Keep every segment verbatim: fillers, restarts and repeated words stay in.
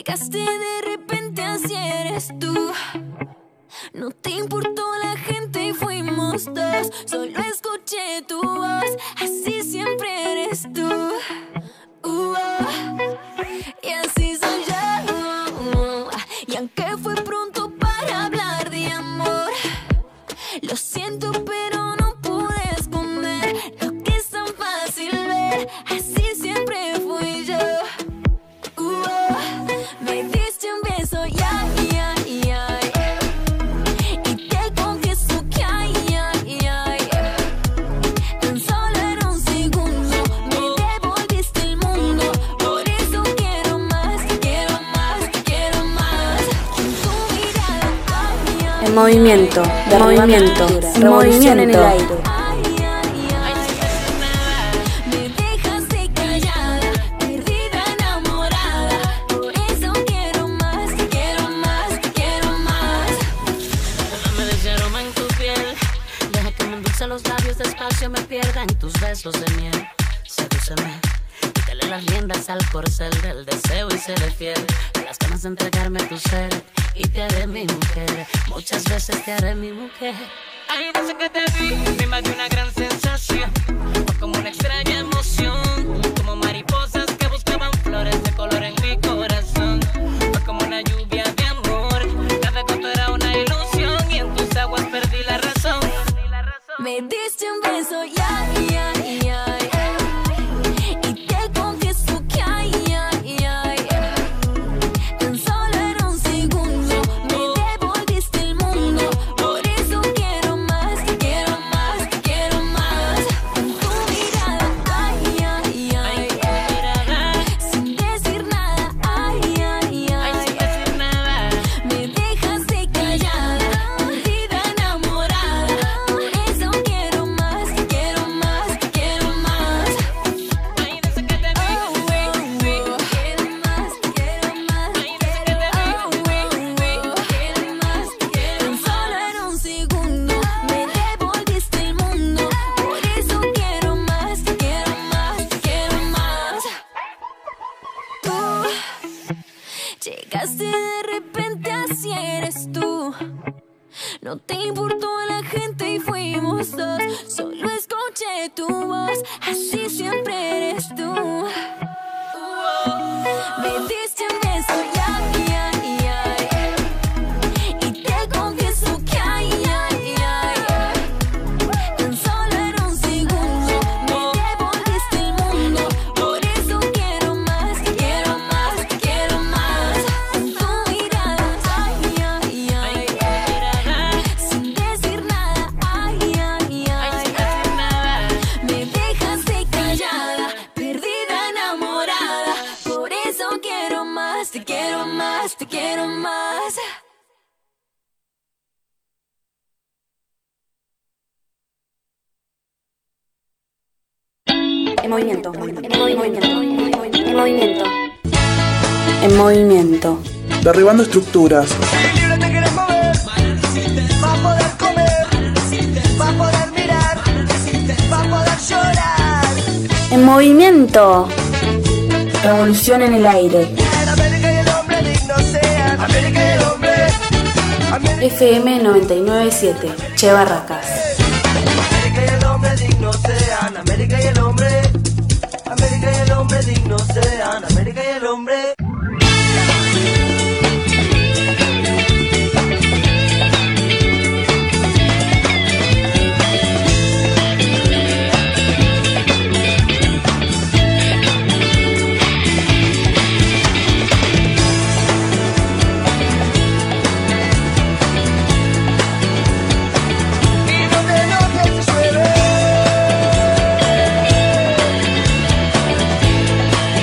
Llegaste de repente, así eres tú. No te importó la gente y fuimos dos. Solo escuché tu voz, así siempre eres tú. Uh, oh. Y así soy yo. Y aunque fue pronto para hablar de amor, lo siento pero no pude esconder lo que es tan fácil ver. Así siempre fui yo. Uh, oh. Me diste un beso, ya, ya, ya. Y te confieso que ay, ay, ay. Tan solo era un segundo, me devolviste el mundo. Por eso quiero más, quiero más, quiero más. Con tu mirada, ay, ay. En movimiento, de movimiento, en movimiento en el aire. Los labios despacio me pierda en tus besos de miel. Sedúceme, quítale las riendas al corcel del deseo y seré fiel a las ganas de entregarme tu ser. Y te haré mi mujer, muchas veces te haré mi mujer. Ay, desde que te vi, me invadió una gran sensación. Fue como una extraña emoción, como mariposas que buscaban flores de color en mi corazón. Fue como una lluvia de amor, cada gota era una ilusión y en tus aguas perdí la razón. Me diste un beso, ya, ya, ya. Y te confieso que ay, ay, ay. Tan solo era un segundo, me devolviste el mundo. Por eso quiero más, quiero más, quiero más. Con tu mirada, ay, ay, ay. Sin decir nada, ay, ay, ay. Me dejaste callada, perdida, enamorada. Por eso quiero más, quiero más, quiero más. Ay, desde que te vi, Oh, oh, oh. Quiero más, quiero más. Oh, oh, oh. Quiero más, quiero más. Tan solo era un segundo, me devolviste el mundo. Por eso quiero más, quiero más, quiero más. Tú llegaste de repente, así eres tú. No te importó la gente y fuimos dos. Solo escuché tu voz, así siempre eres tú. Me diste un beso, ya, ya, ya. Y te confieso que ay, ay, ay. Tan solo era un segundo, me devolviste el mundo. Por eso quiero más, quiero más, quiero más. Con tu mirada, ay, ay, ay. Sin decir nada, ay, ay, ay. Me dejaste callada, perdida, enamorada. Por eso quiero más, te quiero más, te quiero más. En movimiento, en movimiento, en movimiento, en movimiento. Derribando estructuras, Libre te quieres mover, va a poder comer, va a poder mirar, va a poder llorar. En movimiento. Revolución en el aire. En América y el hombre digno sean. América y el hombre. América, F M noventa y nueve punto siete, Che Barracas. América y el hombre digno sean. América y el hombre. América y el hombre digno sean. América y el hombre. Y no te enojes si llueve.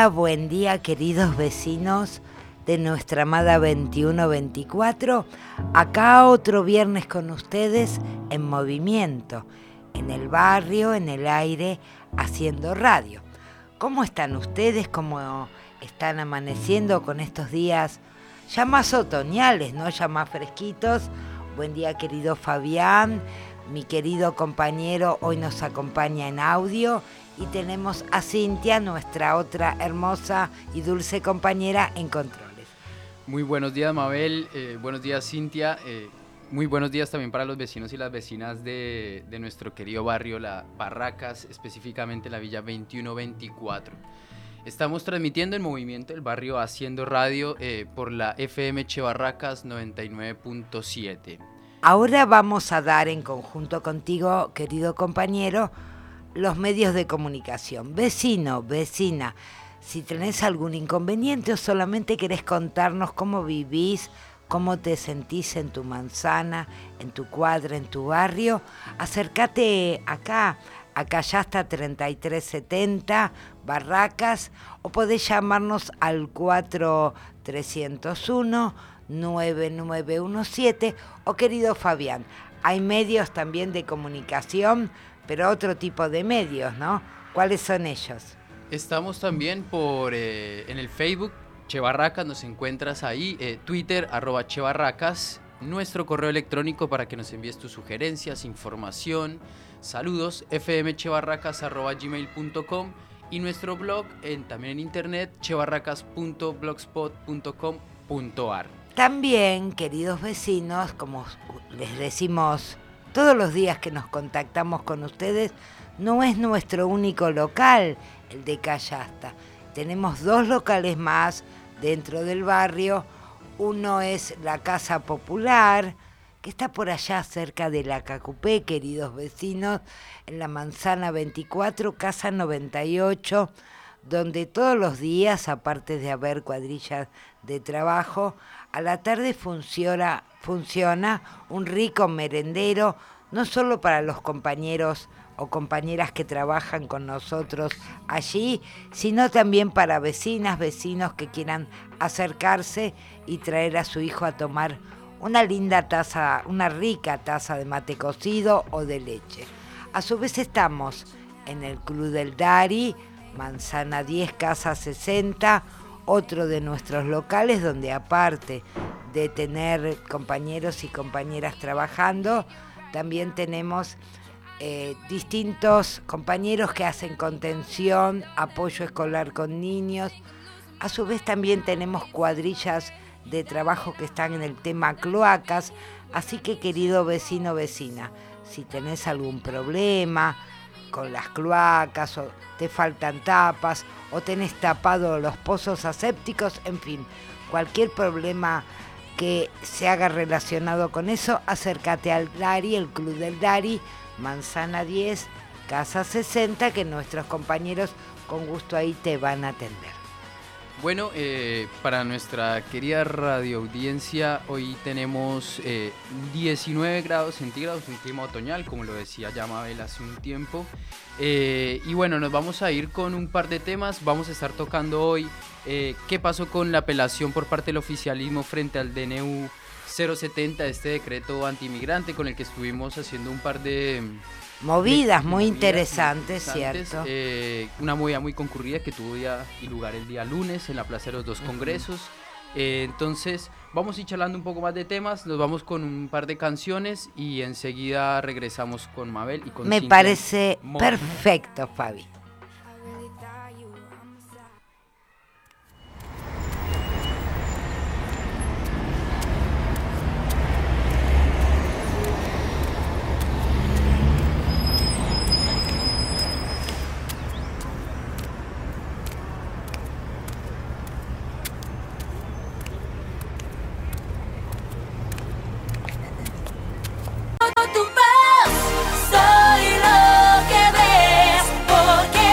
día, buen día, queridos vecinos de nuestra amada veintiuno veinticuatro. Acá otro viernes con ustedes en movimiento, en el barrio, en el aire, haciendo radio. ¿Cómo están ustedes? ¿Cómo están amaneciendo con estos días ya más otoñales, ¿no? Ya más fresquitos. Buen día, querido Fabián. Mi querido compañero hoy nos acompaña en audio. Y tenemos a Cintia, nuestra otra hermosa y dulce compañera en controles. Muy buenos días, Mabel. Eh, buenos días, Cintia. Eh, muy buenos días también para los vecinos y las vecinas de, de nuestro querido barrio, la Barracas, específicamente la Villa veintiuno veinticuatro. Estamos transmitiendo en movimiento el barrio Haciendo Radio eh, por la F M Che Barracas noventa y nueve punto siete. Ahora vamos a dar en conjunto contigo, querido compañero, los medios de comunicación. Vecino, vecina, si tenés algún inconveniente o solamente querés contarnos cómo vivís, cómo te sentís en tu manzana, en tu cuadra, en tu barrio, acércate acá, acá ya está treinta y tres setenta, Barracas, o podés llamarnos al cuatro tres cero uno nueve nueve uno siete, o querido Fabián, hay medios también de comunicación, pero otro tipo de medios, ¿no? ¿Cuáles son ellos? Estamos también por eh, en el Facebook, Che Barracas, nos encuentras ahí, eh, Twitter, arroba Che Barracas, nuestro correo electrónico para que nos envíes tus sugerencias, información, saludos, fmchebarracas arroba gmail punto com, y nuestro blog en, también en internet, chebarracas punto blogspot punto com punto a r. También, queridos vecinos, como les decimos todos los días que nos contactamos con ustedes, no es nuestro único local, el de Callasta. Tenemos dos locales más dentro del barrio. Uno es la Casa Popular, que está por allá cerca de la Cacupé, queridos vecinos, en la Manzana veinticuatro, Casa noventa y ocho, donde todos los días, aparte de haber cuadrillas de trabajo, a la tarde funciona, funciona un rico merendero, no solo para los compañeros o compañeras que trabajan con nosotros allí, sino también para vecinas, vecinos que quieran acercarse y traer a su hijo a tomar una linda taza, una rica taza de mate cocido o de leche. A su vez estamos en el Club del Dari, Manzana diez, Casa sesenta, otro de nuestros locales donde aparte de tener compañeros y compañeras trabajando, también tenemos eh, distintos compañeros que hacen contención, apoyo escolar con niños. A su vez también tenemos cuadrillas de trabajo que están en el tema cloacas, así que querido vecino, vecina, si tenés algún problema con las cloacas o te faltan tapas o tenés tapado los pozos asépticos, en fin, cualquier problema que se haga relacionado con eso, acércate al Dari, el Club del Dari, Manzana diez, Casa sesenta, que nuestros compañeros con gusto ahí te van a atender. Bueno, eh, para nuestra querida radioaudiencia, hoy tenemos eh, diecinueve grados centígrados, un clima otoñal, como lo decía ya Mabel hace un tiempo. Eh, y bueno, nos vamos a ir con un par de temas. Vamos a estar tocando hoy eh, qué pasó con la apelación por parte del oficialismo frente al D N U cero setenta, este decreto antimigrante con el que estuvimos haciendo un par de... Movidas de, muy movidas interesantes, interesantes, ¿cierto? Eh, una movida muy concurrida que tuvo día y lugar el día lunes en la Plaza de los Dos Congresos. Eh, entonces, vamos a ir charlando un poco más de temas, nos vamos con un par de canciones y enseguida regresamos con Mabel y con Me Cintia parece Mo- perfecto, Fabi. Tu paz, soy lo que ves, porque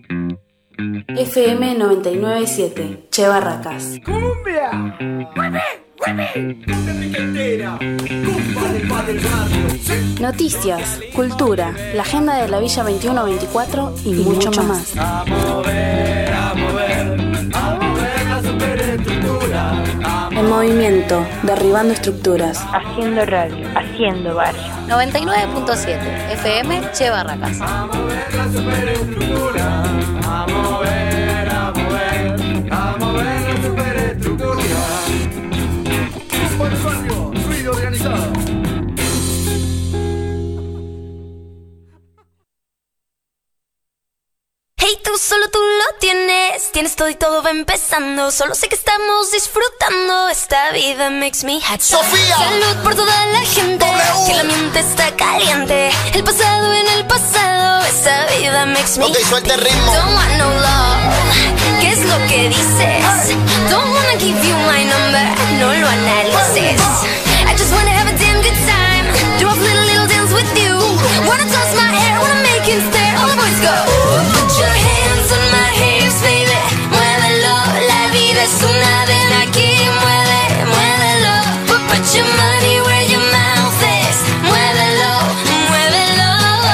F M noventa y nueve punto siete, Che Barracas. ¡Cumbia! ¡Mueve! Noticias, cultura, la agenda de la Villa veintiuno veinticuatro y, y mucho, mucho más. A mover, a mover, a mover la superestructura. En movimiento, derribando estructuras. Haciendo radio, haciendo barrio. noventa y nueve punto siete, F M, Che Barracas. A mover la superestructura. A mover, a mover, a mover la superestructura. Ruido organizado. Hey, tú solo tú lo tienes, tienes todo y todo va empezando. Solo sé que estamos disfrutando, esta vida makes me happy. Sofía. Salud por toda la gente, w. que la mente está caliente. El pasado en el pasado, esta vida makes me okay, happy. Suelta el ritmo. Don't want no love, ¿qué es lo que dices? Don't wanna give you my number, no lo analices. I just wanna have a damn good time, do a little little dance with you. Wanna toss my hair, wanna make him stare. All the boys go. Put your hands on my hips, baby. Muévelo, la vida es una ven aquí. Mueve, muévelo. Put, put your money where your mouth is. Muévelo, muévelo.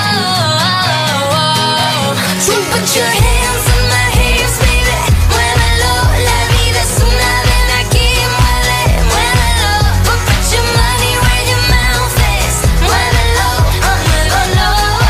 So put your hands on my hips, baby. Muévelo, la vida es una ven aquí. Mueve, muévelo. Put, put your money where your mouth is. Muévelo, muévelo.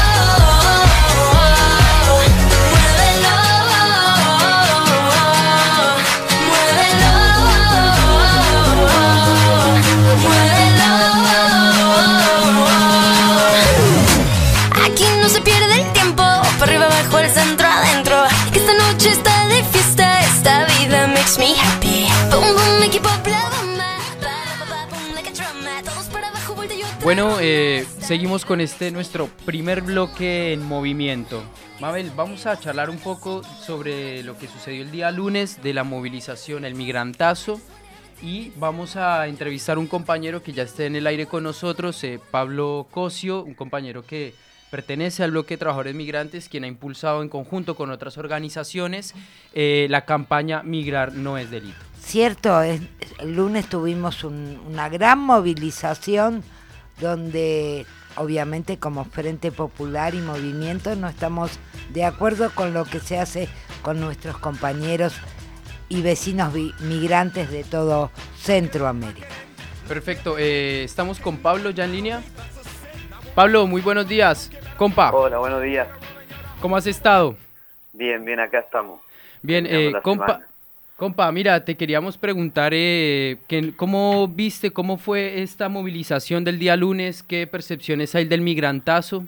Aquí no se pierde el tiempo, para arriba, abajo, el centro, adentro. Que esta noche está de fiesta, esta vida makes me happy. Boom, boom, equipo, bla, bomba. Para, pa, pa, boom, like a drama. Todos para abajo, vuelta y otra. Bueno, eh, seguimos con este nuestro primer bloque en movimiento. Mabel, vamos a charlar un poco sobre lo que sucedió el día lunes de la movilización, el migrantazo. Y vamos a entrevistar a un compañero que ya está en el aire con nosotros, eh, Pablo Cosio, un compañero que pertenece al bloque de trabajadores migrantes, quien ha impulsado en conjunto con otras organizaciones eh, la campaña Migrar no es delito. Cierto, es, el lunes tuvimos un, una gran movilización donde obviamente como Frente Popular y Movimiento no estamos de acuerdo con lo que se hace con nuestros compañeros y vecinos vi- migrantes de todo Centroamérica. Perfecto, eh, estamos con Pablo ya en línea. Pablo, muy buenos días, compa. Hola, buenos días. ¿Cómo has estado? Bien, bien, acá estamos. Bien, eh, compa, compa, mira, te queríamos preguntar eh, que, ¿cómo viste, cómo fue esta movilización del día lunes? ¿Qué percepciones hay del migrantazo?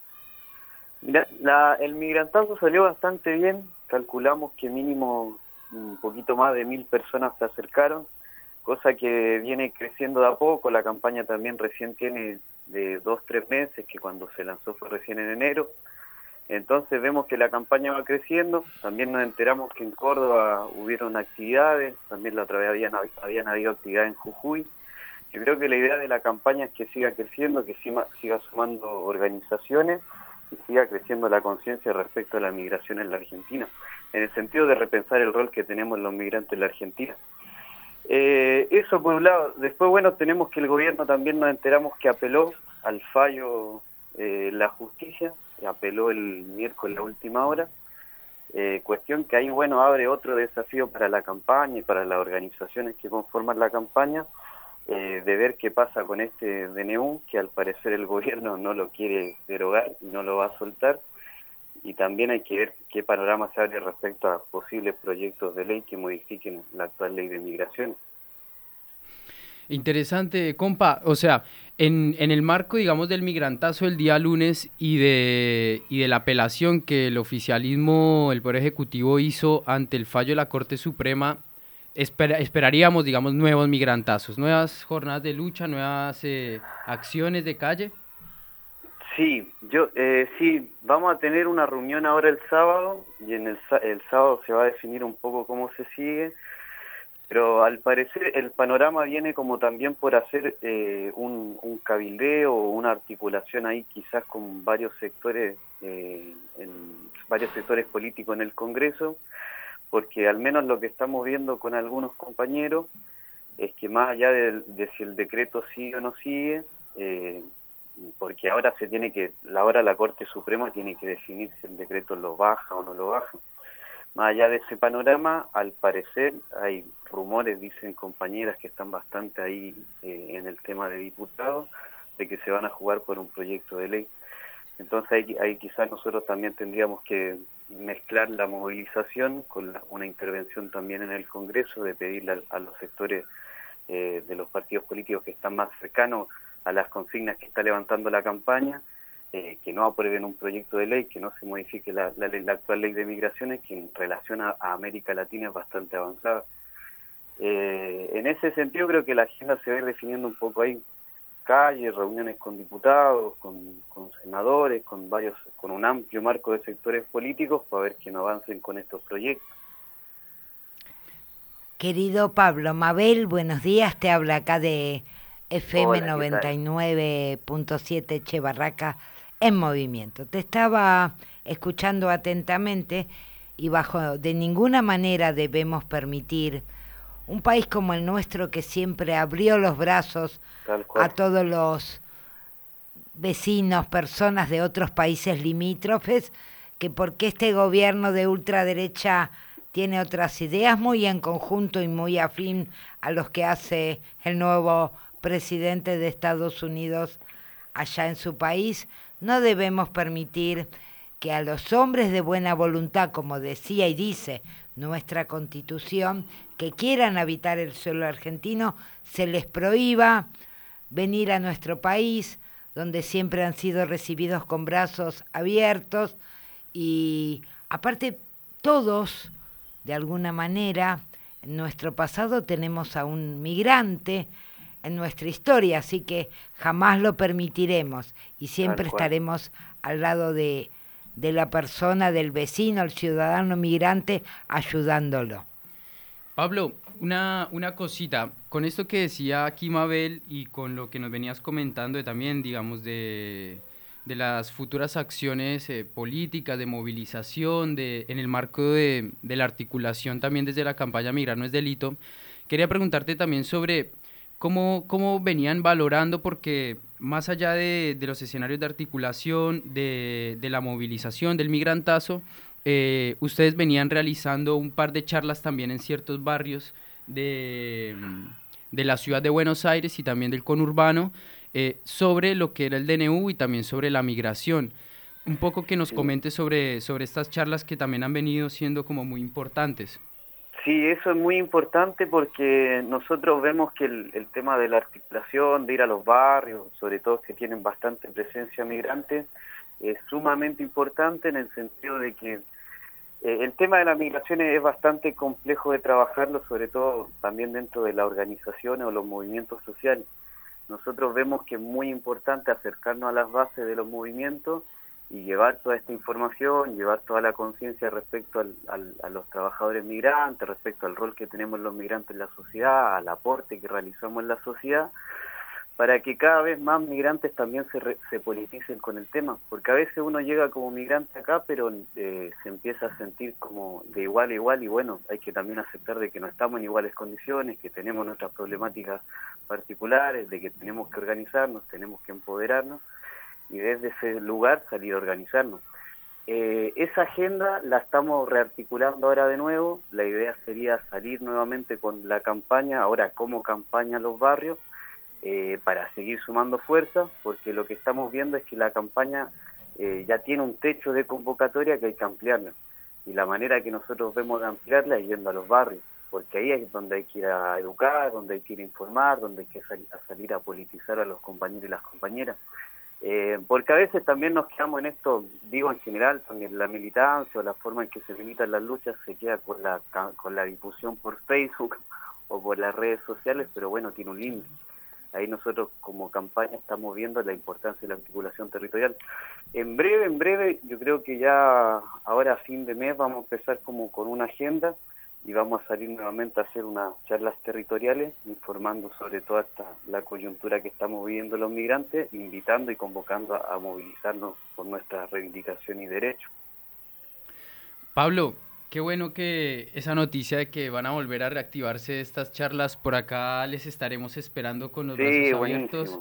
Mira, la, el migrantazo salió bastante bien. Calculamos que mínimo un poquito más de mil personas se acercaron, cosa que viene creciendo de a poco. La campaña también recién tiene de dos, tres meses, que cuando se lanzó fue recién en enero. Entonces vemos que la campaña va creciendo. También nos enteramos que en Córdoba hubieron actividades, también la otra vez habían, habían habido actividades en Jujuy. Yo creo que la idea de la campaña es que siga creciendo, que siga, siga sumando organizaciones y siga creciendo la conciencia respecto a la migración en la Argentina, en el sentido de repensar el rol que tenemos los migrantes en la Argentina. Eh, eso por un lado. Después, bueno, tenemos que el gobierno también nos enteramos que apeló al fallo eh, la justicia, apeló el miércoles a última hora, eh, cuestión que ahí, bueno, abre otro desafío para la campaña y para las organizaciones que conforman la campaña, eh, de ver qué pasa con este D N U, que al parecer el gobierno no lo quiere derogar y no lo va a soltar. Y también hay que ver qué panorama se abre respecto a posibles proyectos de ley que modifiquen la actual ley de migración. Interesante, compa. O sea, en, en el marco, digamos, del migrantazo el día lunes y de, y de la apelación que el oficialismo, el Poder Ejecutivo hizo ante el fallo de la Corte Suprema, espera, esperaríamos, digamos, nuevos migrantazos, nuevas jornadas de lucha, nuevas eh, acciones de calle. Sí, yo eh, sí, vamos a tener una reunión ahora el sábado y en el, el sábado se va a definir un poco cómo se sigue, Pero al parecer el panorama viene como también por hacer eh, un, un cabildeo o una articulación ahí quizás con varios sectores, eh, en varios sectores políticos en el Congreso, porque al menos lo que estamos viendo con algunos compañeros es que más allá de, de si el decreto sigue o no sigue, eh, porque ahora se tiene que, ahora la Corte Suprema tiene que definir si el decreto lo baja o no lo baja. Más allá de ese panorama, al parecer hay rumores, dicen compañeras que están bastante ahí eh, en el tema de diputados, de que se van a jugar por un proyecto de ley. Entonces ahí, ahí quizás nosotros también tendríamos que mezclar la movilización con la, una intervención también en el Congreso, de pedirle a, a los sectores eh, de los partidos políticos que están más cercanos a las consignas que está levantando la campaña, Eh, que no aprueben un proyecto de ley, que no se modifique la, la, la actual ley de migraciones, que en relación a, a América Latina es bastante avanzada. Eh, en ese sentido creo que la agenda se va a ir definiendo un poco ahí, calles, reuniones con diputados, con, con senadores, con varios, con un amplio marco de sectores políticos para ver que no avancen con estos proyectos. Querido Pablo, Mabel, buenos días, te habla acá de F M noventa y nueve punto siete Che Barracas en movimiento. Te estaba escuchando atentamente y bajo de ninguna manera debemos permitir un país como el nuestro, que siempre abrió los brazos a todos los vecinos, personas de otros países limítrofes, que porque este gobierno de ultraderecha tiene otras ideas muy en conjunto y muy afín a los que hace el nuevo presidente de Estados Unidos allá en su país, no debemos permitir que a los hombres de buena voluntad, como decía y dice nuestra Constitución, que quieran habitar el suelo argentino, se les prohíba venir a nuestro país, donde siempre han sido recibidos con brazos abiertos, y aparte todos, de alguna manera, en nuestro pasado tenemos a un migrante en nuestra historia, así que jamás lo permitiremos y siempre estaremos al lado de, de la persona, del vecino, el ciudadano migrante, ayudándolo. Pablo, una, una cosita, con esto que decía aquí Mabel y con lo que nos venías comentando de también, digamos, de, de las futuras acciones eh, políticas, de movilización, de, en el marco de, de la articulación también desde la campaña Migrar no es delito, quería preguntarte también sobre cómo, cómo venían valorando, porque más allá de, de los escenarios de articulación, de, de la movilización, del migrantazo, eh, ustedes venían realizando un par de charlas también en ciertos barrios de, de la ciudad de Buenos Aires y también del conurbano, eh, sobre lo que era el D N U y también sobre la migración. Un poco que nos comentes sobre, sobre estas charlas que también han venido siendo como muy importantes. Sí, eso es muy importante porque nosotros vemos que el, el tema de la articulación, de ir a los barrios, sobre todo que tienen bastante presencia migrante, es sumamente importante en el sentido de que eh, el tema de las migraciones es bastante complejo de trabajarlo, sobre todo también dentro de las organizaciones o los movimientos sociales. Nosotros vemos que es muy importante acercarnos a las bases de los movimientos y llevar toda esta información, llevar toda la conciencia respecto al, al, a los trabajadores migrantes, respecto al rol que tenemos los migrantes en la sociedad, al aporte que realizamos en la sociedad, para que cada vez más migrantes también se, re, se politicen con el tema, porque a veces uno llega como migrante acá, pero eh, se empieza a sentir como de igual a igual, y bueno, hay que también aceptar de que no estamos en iguales condiciones, que tenemos nuestras problemáticas particulares, de que tenemos que organizarnos, tenemos que empoderarnos, y desde ese lugar salir a organizarnos. Eh, esa agenda la estamos rearticulando ahora de nuevo. La idea sería salir nuevamente con la campaña, ahora como campaña a los barrios, eh, para seguir sumando fuerza, porque lo que estamos viendo es que la campaña eh, ya tiene un techo de convocatoria que hay que ampliarla, y la manera que nosotros vemos de ampliarla es yendo a los barrios, porque ahí es donde hay que ir a educar, donde hay que ir a informar, donde hay que sal- a salir a politizar a los compañeros y las compañeras. Eh, porque a veces también nos quedamos en esto, digo en general, también la militancia o la forma en que se militan las luchas se queda con la, con la difusión por Facebook o por las redes sociales, pero bueno, tiene un límite. Ahí nosotros como campaña estamos viendo la importancia de la articulación territorial. En breve, en breve, yo creo que ya ahora a fin de mes vamos a empezar como con una agenda y vamos a salir nuevamente a hacer unas charlas territoriales informando sobre toda esta, la coyuntura que estamos viviendo los migrantes, invitando y convocando a, a movilizarnos por nuestra reivindicación y derechos. Pablo, qué bueno que esa noticia de que van a volver a reactivarse estas charlas, por acá les estaremos esperando con los Sí, brazos buenísimo. abiertos.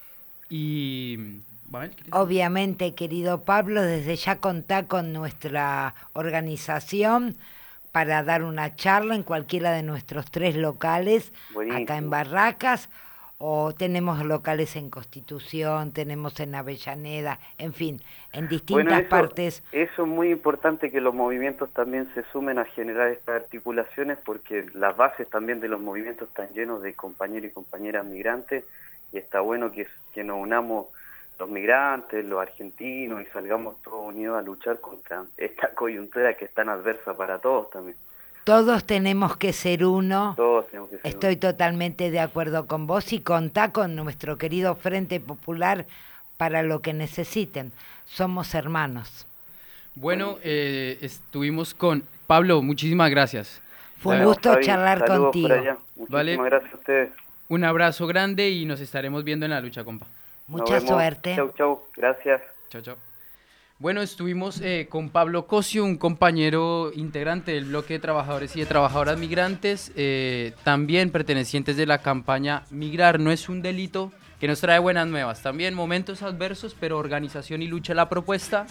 Y ¿vale? Obviamente, querido Pablo, desde ya contá con nuestra organización para dar una charla en cualquiera de nuestros tres locales, Buenísimo. acá en Barracas, o tenemos locales en Constitución, tenemos en Avellaneda, en fin, en distintas Bueno, eso, partes. eso es muy importante que los movimientos también se sumen a generar estas articulaciones, porque las bases también de los movimientos están llenos de compañeros y compañeras migrantes, y está bueno que, que nos unamos los migrantes, los argentinos, y salgamos todos unidos a luchar contra esta coyuntura que es tan adversa para todos también. Todos tenemos que ser uno. Todos tenemos que ser Estoy uno. totalmente de acuerdo con vos y contá con nuestro querido Frente Popular para lo que necesiten. Somos hermanos. Bueno, eh, estuvimos con Pablo, muchísimas gracias. Fue un Bueno, gusto Javi, charlar saludos contigo. por allá. Muchísimas Vale. gracias a ustedes. Un abrazo grande y nos estaremos viendo en la lucha, compa. Nos Mucha vemos. suerte. Chau, chau. Gracias. Chao, chao. Bueno, estuvimos eh, con Pablo Cosio, un compañero integrante del bloque de trabajadores y de trabajadoras migrantes, eh, también pertenecientes de la campaña Migrar no es un delito, que nos trae buenas nuevas. También momentos adversos, pero organización y lucha la propuesta.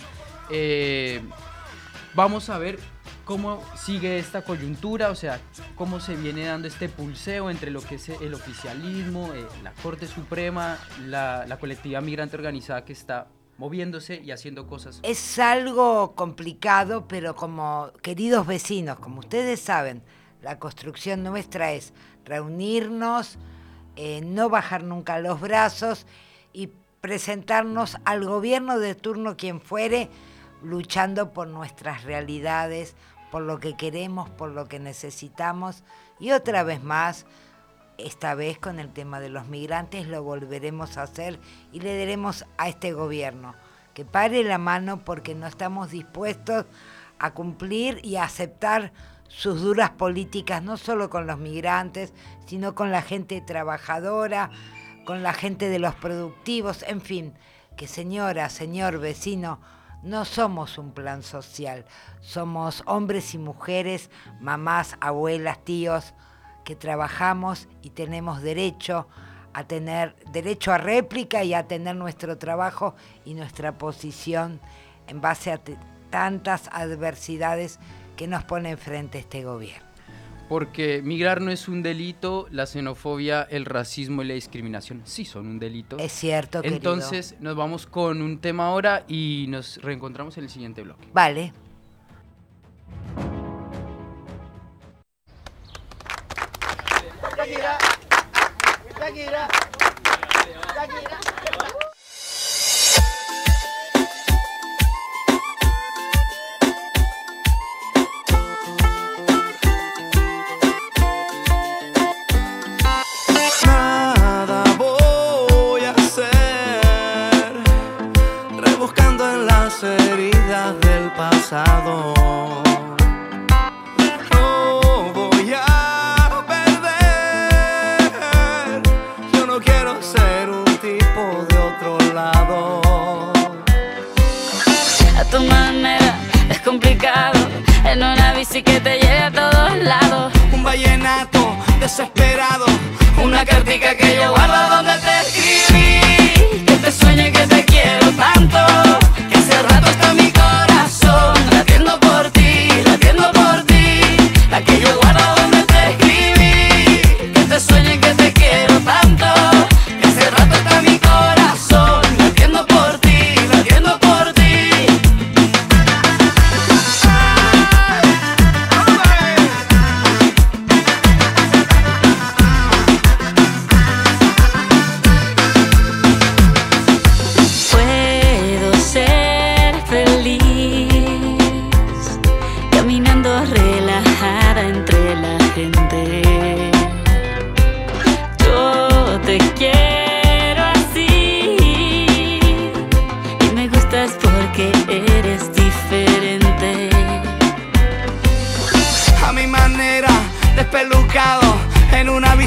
Eh, vamos a ver cómo sigue esta coyuntura, o sea, cómo se viene dando este pulseo entre lo que es el oficialismo, eh, la Corte Suprema, la, la colectividad migrante organizada que está moviéndose y haciendo cosas. Es algo complicado, pero como queridos vecinos, como ustedes saben, la construcción nuestra es reunirnos, eh, no bajar nunca los brazos y presentarnos al gobierno de turno, quien fuere, luchando por nuestras realidades, por lo que queremos, por lo que necesitamos. Y otra vez más, esta vez con el tema de los migrantes, lo volveremos a hacer y le diremos a este gobierno que pare la mano, porque no estamos dispuestos a cumplir y a aceptar sus duras políticas, no solo con los migrantes, sino con la gente trabajadora, con la gente de los productivos, en fin, que señora, señor vecino, no somos un plan social, somos hombres y mujeres, mamás, abuelas, tíos, que trabajamos y tenemos derecho a tener derecho a réplica y a tener nuestro trabajo y nuestra posición en base a t- tantas adversidades que nos pone enfrente este gobierno. Porque migrar no es un delito, la xenofobia, el racismo y la discriminación sí son un delito. Es cierto, querido. Entonces nos vamos con un tema ahora y nos reencontramos en el siguiente bloque. Vale. Shakira, Shakira, Shakira. Nada voy a hacer, rebuscando en las heridas del pasado. No voy a perder, yo no quiero ser un tipo de otro lado. A tu manera es complicado, en una bici que te lleve a todos lados. Un vallenato desesperado, una cartica que yo guardo donde te escribí, que te sueño y que te quiero tanto, que hace rato está mi corazón latiendo por ti, latiendo por ti, la que yo guardo donde te escribí, que te sueño y que te quiero tanto, que hace rato está mi corazón latiendo por ti, latiendo por ti.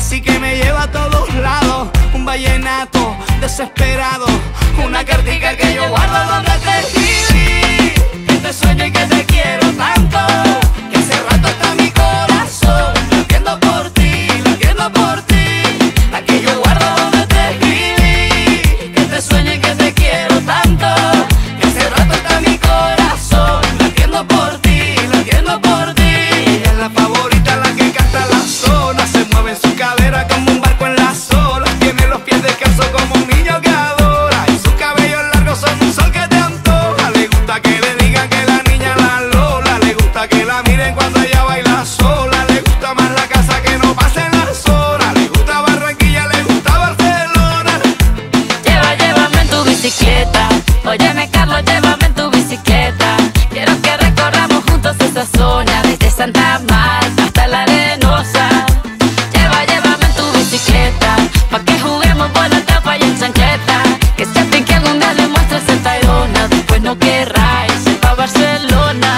bici que me lleva a todos lados, un vallenato desesperado, una cartica que yo guardo donde te escribí, que te sueño y que te quiero tanto, que hace rato está mi corazón latiendo por ti, latiendo por ti, la que yo guardo donde te escribí, que te sueño y que te quiero tanto, que hace rato está mi corazón latiendo por ti, latiendo por ti. Ella es la favorita, la que canta la zona, se mueve en su cadera como un barco en las olas, tiene los pies descalzos como un niño que adora, y sus cabellos largos son un sol que te antoja. Le gusta que le digan que la niña la Lola, le gusta que la miren cuando ella baila sola, le gusta más la casa que no pasen las horas, le gusta Barranquilla, le gusta Barcelona. Lleva, llévame en tu bicicleta, óyeme Carlos, llévame en tu bicicleta, quiero que recorramos juntos esa zona, desde Santa Marta hasta la Arenosa. Lleva, llévame en tu bicicleta, pa' que juguemos bola, tapa y en chancleta, que se fin que algún día le muestres el Tayrona, después no querráis ir pa' Barcelona.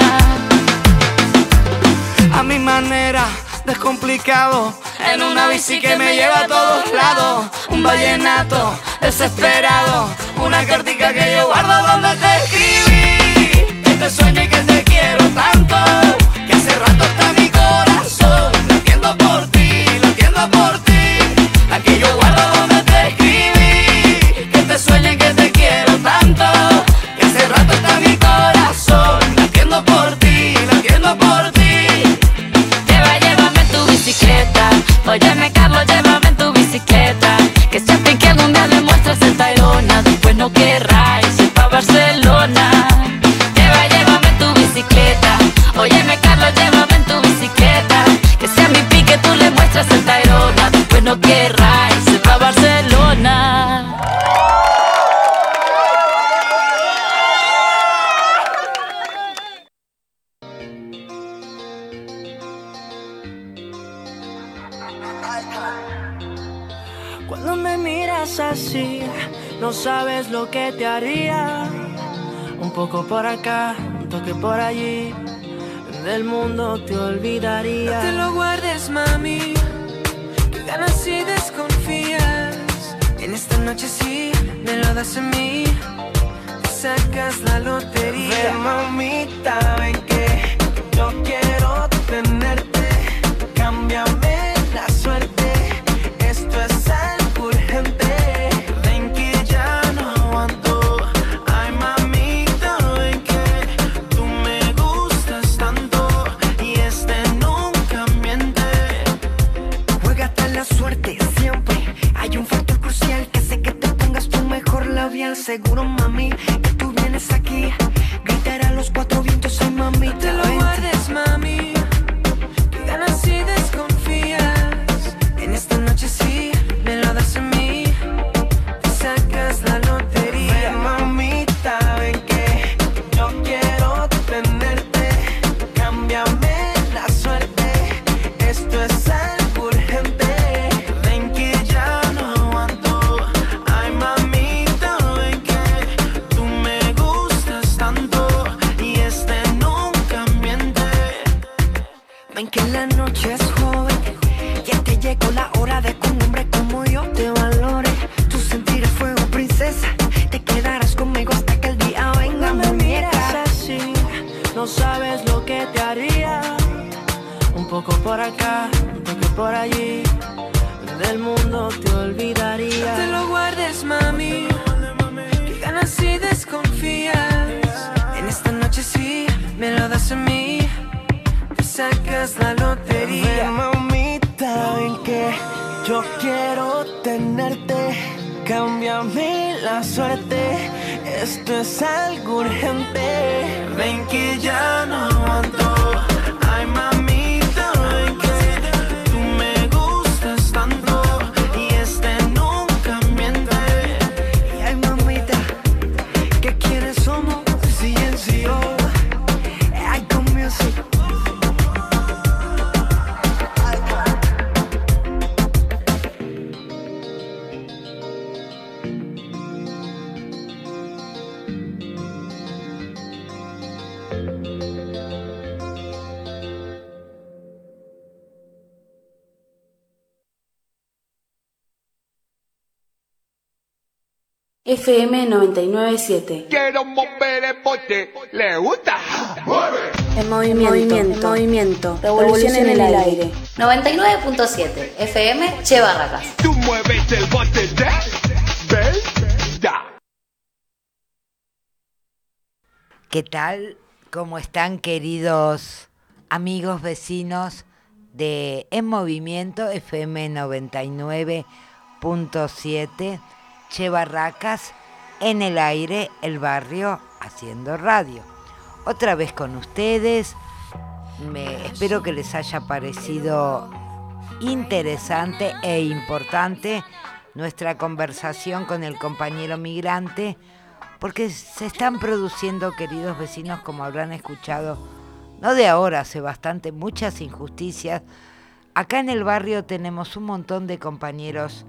A mi manera, descomplicado, en una bici que me lleva a todos lados, un vallenato desesperado, una cartica que yo guardo donde te escribí, que te sueño y que te quiero tanto, que hace rato está mi corazón latiendo por ti, latiendo por ti, la que yo guardo donde te escribí, que te sueño y que te quiero tanto, que hace rato está mi corazón latiendo por ti, latiendo por ti. Lleva, llévame en tu bicicleta, óyeme Carlos, llévame en tu bicicleta, que se fin que algún día le muestres el Tayrona, después no querráis ir pa' Barcelona. Lleva, llévame en tu bicicleta, óyeme Carlos, llévame en tu bicicleta, que sea mi pique tú le muestras el Tayrona, después no querráis ir pa' Barcelona. Cuando me miras así, no sabes lo que te haría. Un poco por acá, un toque por allí, del mundo te olvidaría. No te lo guardes, mami, que ganas y desconfías. En esta noche sí, me lo das a mí, te sacas la lotería. Ven, mamita, ven que yo quiero tenerte, cámbiame la suerte, esto es algo urgente. Ven que ya no aguanto, ay mamita, ven que tú me gustas tanto y este nunca miente. Juégate la suerte siempre, hay un factor crucial que hace que te pongas tu mejor labial. Seguro, mami, que tú vienes aquí, gritar a los cuatro vientos, ay mamita. No te lo guardes, mami, que ganas y desconfías. En esta noche sí, me lo das a mí, te sacas la lotería. Ven, mamita, ven que yo quiero tenerte, cámbiame la suerte, esto es algo urgente. Ven que ya no aguanto, ay mamita, ven que tú me gustas tanto y este nunca miente. Ven que la noche es joven, ya te llegó la hora de que un hombre como yo te valore. Tú sentirás fuego, princesa, te quedarás conmigo hasta que el día venga, No me muñeca. miras así, No sabes lo que te haría, un poco por acá, un toque por allí, del mundo te olvidaría. no te lo guardes, mami, que ganas y desconfías. En esta noche sí, me lo das a mí, te sacas la lotería. Ven, mamita, ven que yo quiero tenerte, cámbiame la suerte, esto es algo urgente. Ven que ya no aguanto, ay mamita, ven que tú me gustas tanto y este nunca miente. Y ay mamita, ¿qué quieres somos? C N C O, Icon Music. F M noventa y nueve punto siete. Quiero mover el bote, ¿le gusta? ¡Mueve! En movimiento, movimiento, movimiento. Revolución, Revolución en el aire. aire. noventa y nueve punto siete F M Che Barracas. Tú mueves el bote de verdad. ¿Qué tal? ¿Cómo están, queridos amigos vecinos de En Movimiento F M noventa y nueve punto siete? Che Barracas, en el aire, el barrio haciendo radio. Otra vez con ustedes, me, espero que les haya parecido interesante e importante nuestra conversación con el compañero migrante, porque se están produciendo, queridos vecinos, como habrán escuchado, no de ahora, hace bastante, muchas injusticias. Acá en el barrio tenemos un montón de compañeros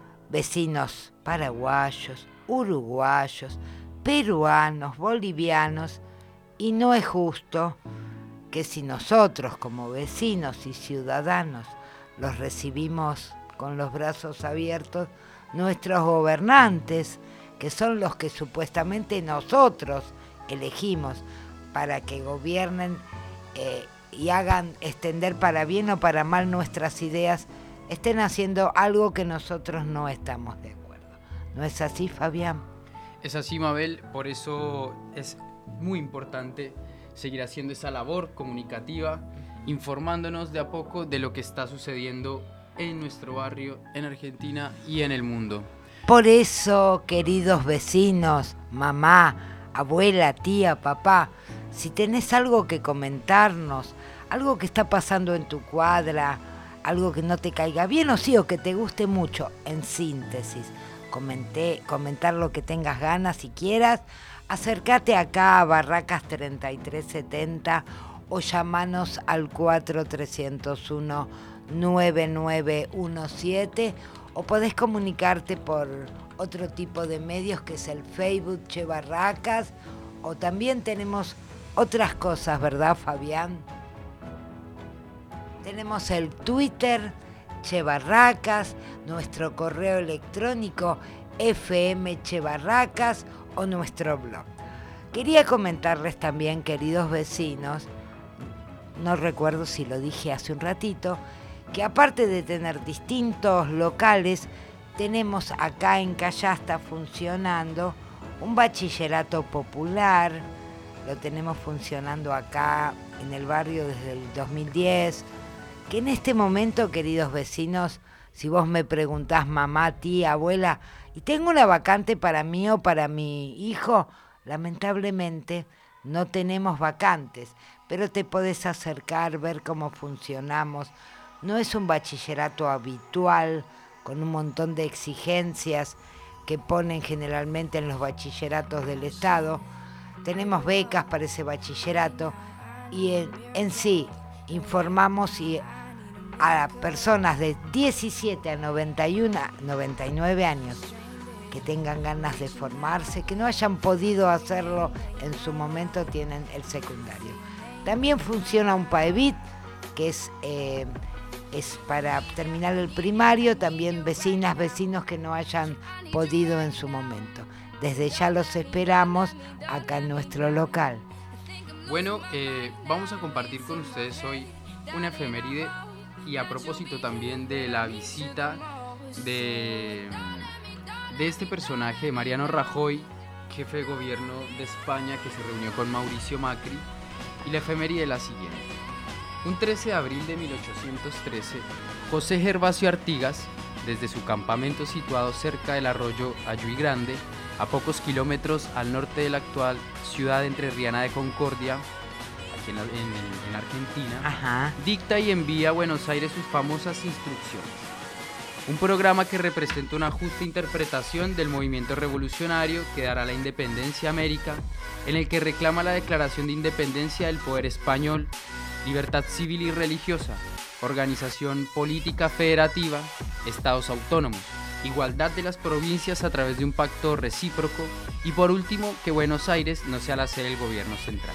vecinos paraguayos, uruguayos, peruanos, bolivianos, y no es justo que si nosotros como vecinos y ciudadanos los recibimos con los brazos abiertos, nuestros gobernantes, que son los que supuestamente nosotros elegimos para que gobiernen eh, y hagan extender para bien o para mal nuestras ideas, estén haciendo algo que nosotros no estamos de acuerdo. ¿No es así, Fabián? Es así, Mabel, por eso es muy importante seguir haciendo esa labor comunicativa, informándonos de a poco de lo que está sucediendo en nuestro barrio, en Argentina y en el mundo. Por eso, queridos vecinos, mamá, abuela, tía, papá, si tenés algo que comentarnos, algo que está pasando en tu cuadra, algo que no te caiga bien o sí, o que te guste mucho, en síntesis, comenté, comentar lo que tengas ganas si quieras, acércate acá a Barracas treinta y tres setenta o llamanos al cuatro tres cero uno nueve nueve uno siete, o podés comunicarte por otro tipo de medios que es el Facebook Che Barracas, o también tenemos otras cosas, ¿verdad, Fabián? Tenemos el Twitter Che Barracas, nuestro correo electrónico F M Che Barracas o nuestro blog. Quería comentarles también, queridos vecinos, no recuerdo si lo dije hace un ratito, que aparte de tener distintos locales, tenemos acá en Callasta funcionando un bachillerato popular, lo tenemos funcionando acá en el barrio desde el dos mil diez, que en este momento, queridos vecinos, si vos me preguntás, mamá, tía, abuela, y tengo una vacante para mí o para mi hijo, lamentablemente no tenemos vacantes, pero te podés acercar, ver cómo funcionamos. No es un bachillerato habitual, con un montón de exigencias que ponen generalmente en los bachilleratos del Estado. Tenemos becas para ese bachillerato y en, en sí informamos y a personas de diecisiete a noventa y uno, noventa y nueve años que tengan ganas de formarse, que no hayan podido hacerlo en su momento, tienen el secundario. También funciona un PAEBIT, que es, eh, es para terminar el primario, también vecinas, vecinos que no hayan podido en su momento. Desde ya los esperamos acá en nuestro local. Bueno, eh, vamos a compartir con ustedes hoy una efeméride y a propósito también de la visita de, de este personaje, Mariano Rajoy, jefe de gobierno de España, que se reunió con Mauricio Macri, y la efeméride es la siguiente. Un trece de abril de mil ochocientos trece, José Gervasio Artigas, desde su campamento situado cerca del arroyo Ayuy Grande, a pocos kilómetros al norte de la actual ciudad entrerriana de Concordia, aquí en, la, en, en Argentina, Ajá. dicta y envía a Buenos Aires sus famosas instrucciones. Un programa que representa una justa interpretación del movimiento revolucionario que dará la independencia a América, en el que reclama la declaración de independencia del poder español, libertad civil y religiosa, organización política federativa, estados autónomos, igualdad de las provincias a través de un pacto recíproco y por último que Buenos Aires no sea la sede del gobierno central.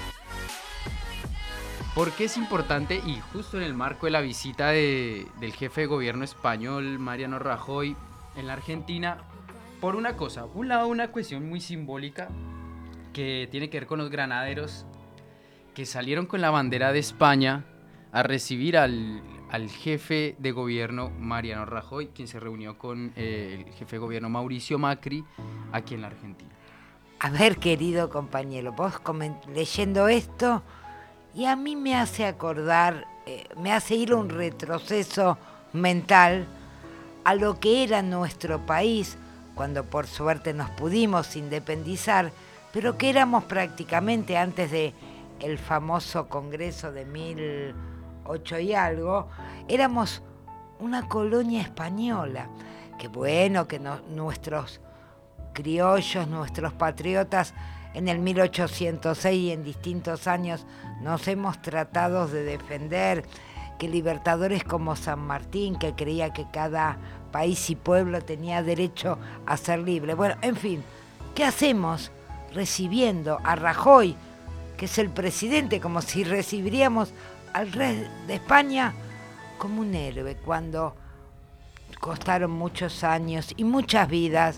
¿Por qué es importante? Y justo en el marco de la visita de, del jefe de gobierno español, Mariano Rajoy, en la Argentina, por una cosa, un lado una cuestión muy simbólica que tiene que ver con los granaderos que salieron con la bandera de España a recibir al, al jefe de gobierno Mariano Rajoy, quien se reunió con eh, el jefe de gobierno Mauricio Macri aquí en la Argentina. A ver, querido compañero, vos coment- leyendo esto, y a mí me hace acordar, eh, me hace ir un retroceso mental a lo que era nuestro país, cuando por suerte nos pudimos independizar, pero que éramos prácticamente antes de el famoso Congreso de mil ocho y algo, éramos una colonia española. Que bueno, que no, nuestros criollos, nuestros patriotas, en el mil ochocientos seis y en distintos años nos hemos tratado de defender, que libertadores como San Martín, que creía que cada país y pueblo tenía derecho a ser libre. Bueno, en fin, ¿qué hacemos recibiendo a Rajoy, que es el presidente, como si recibiríamos al rey de España como un héroe, cuando costaron muchos años y muchas vidas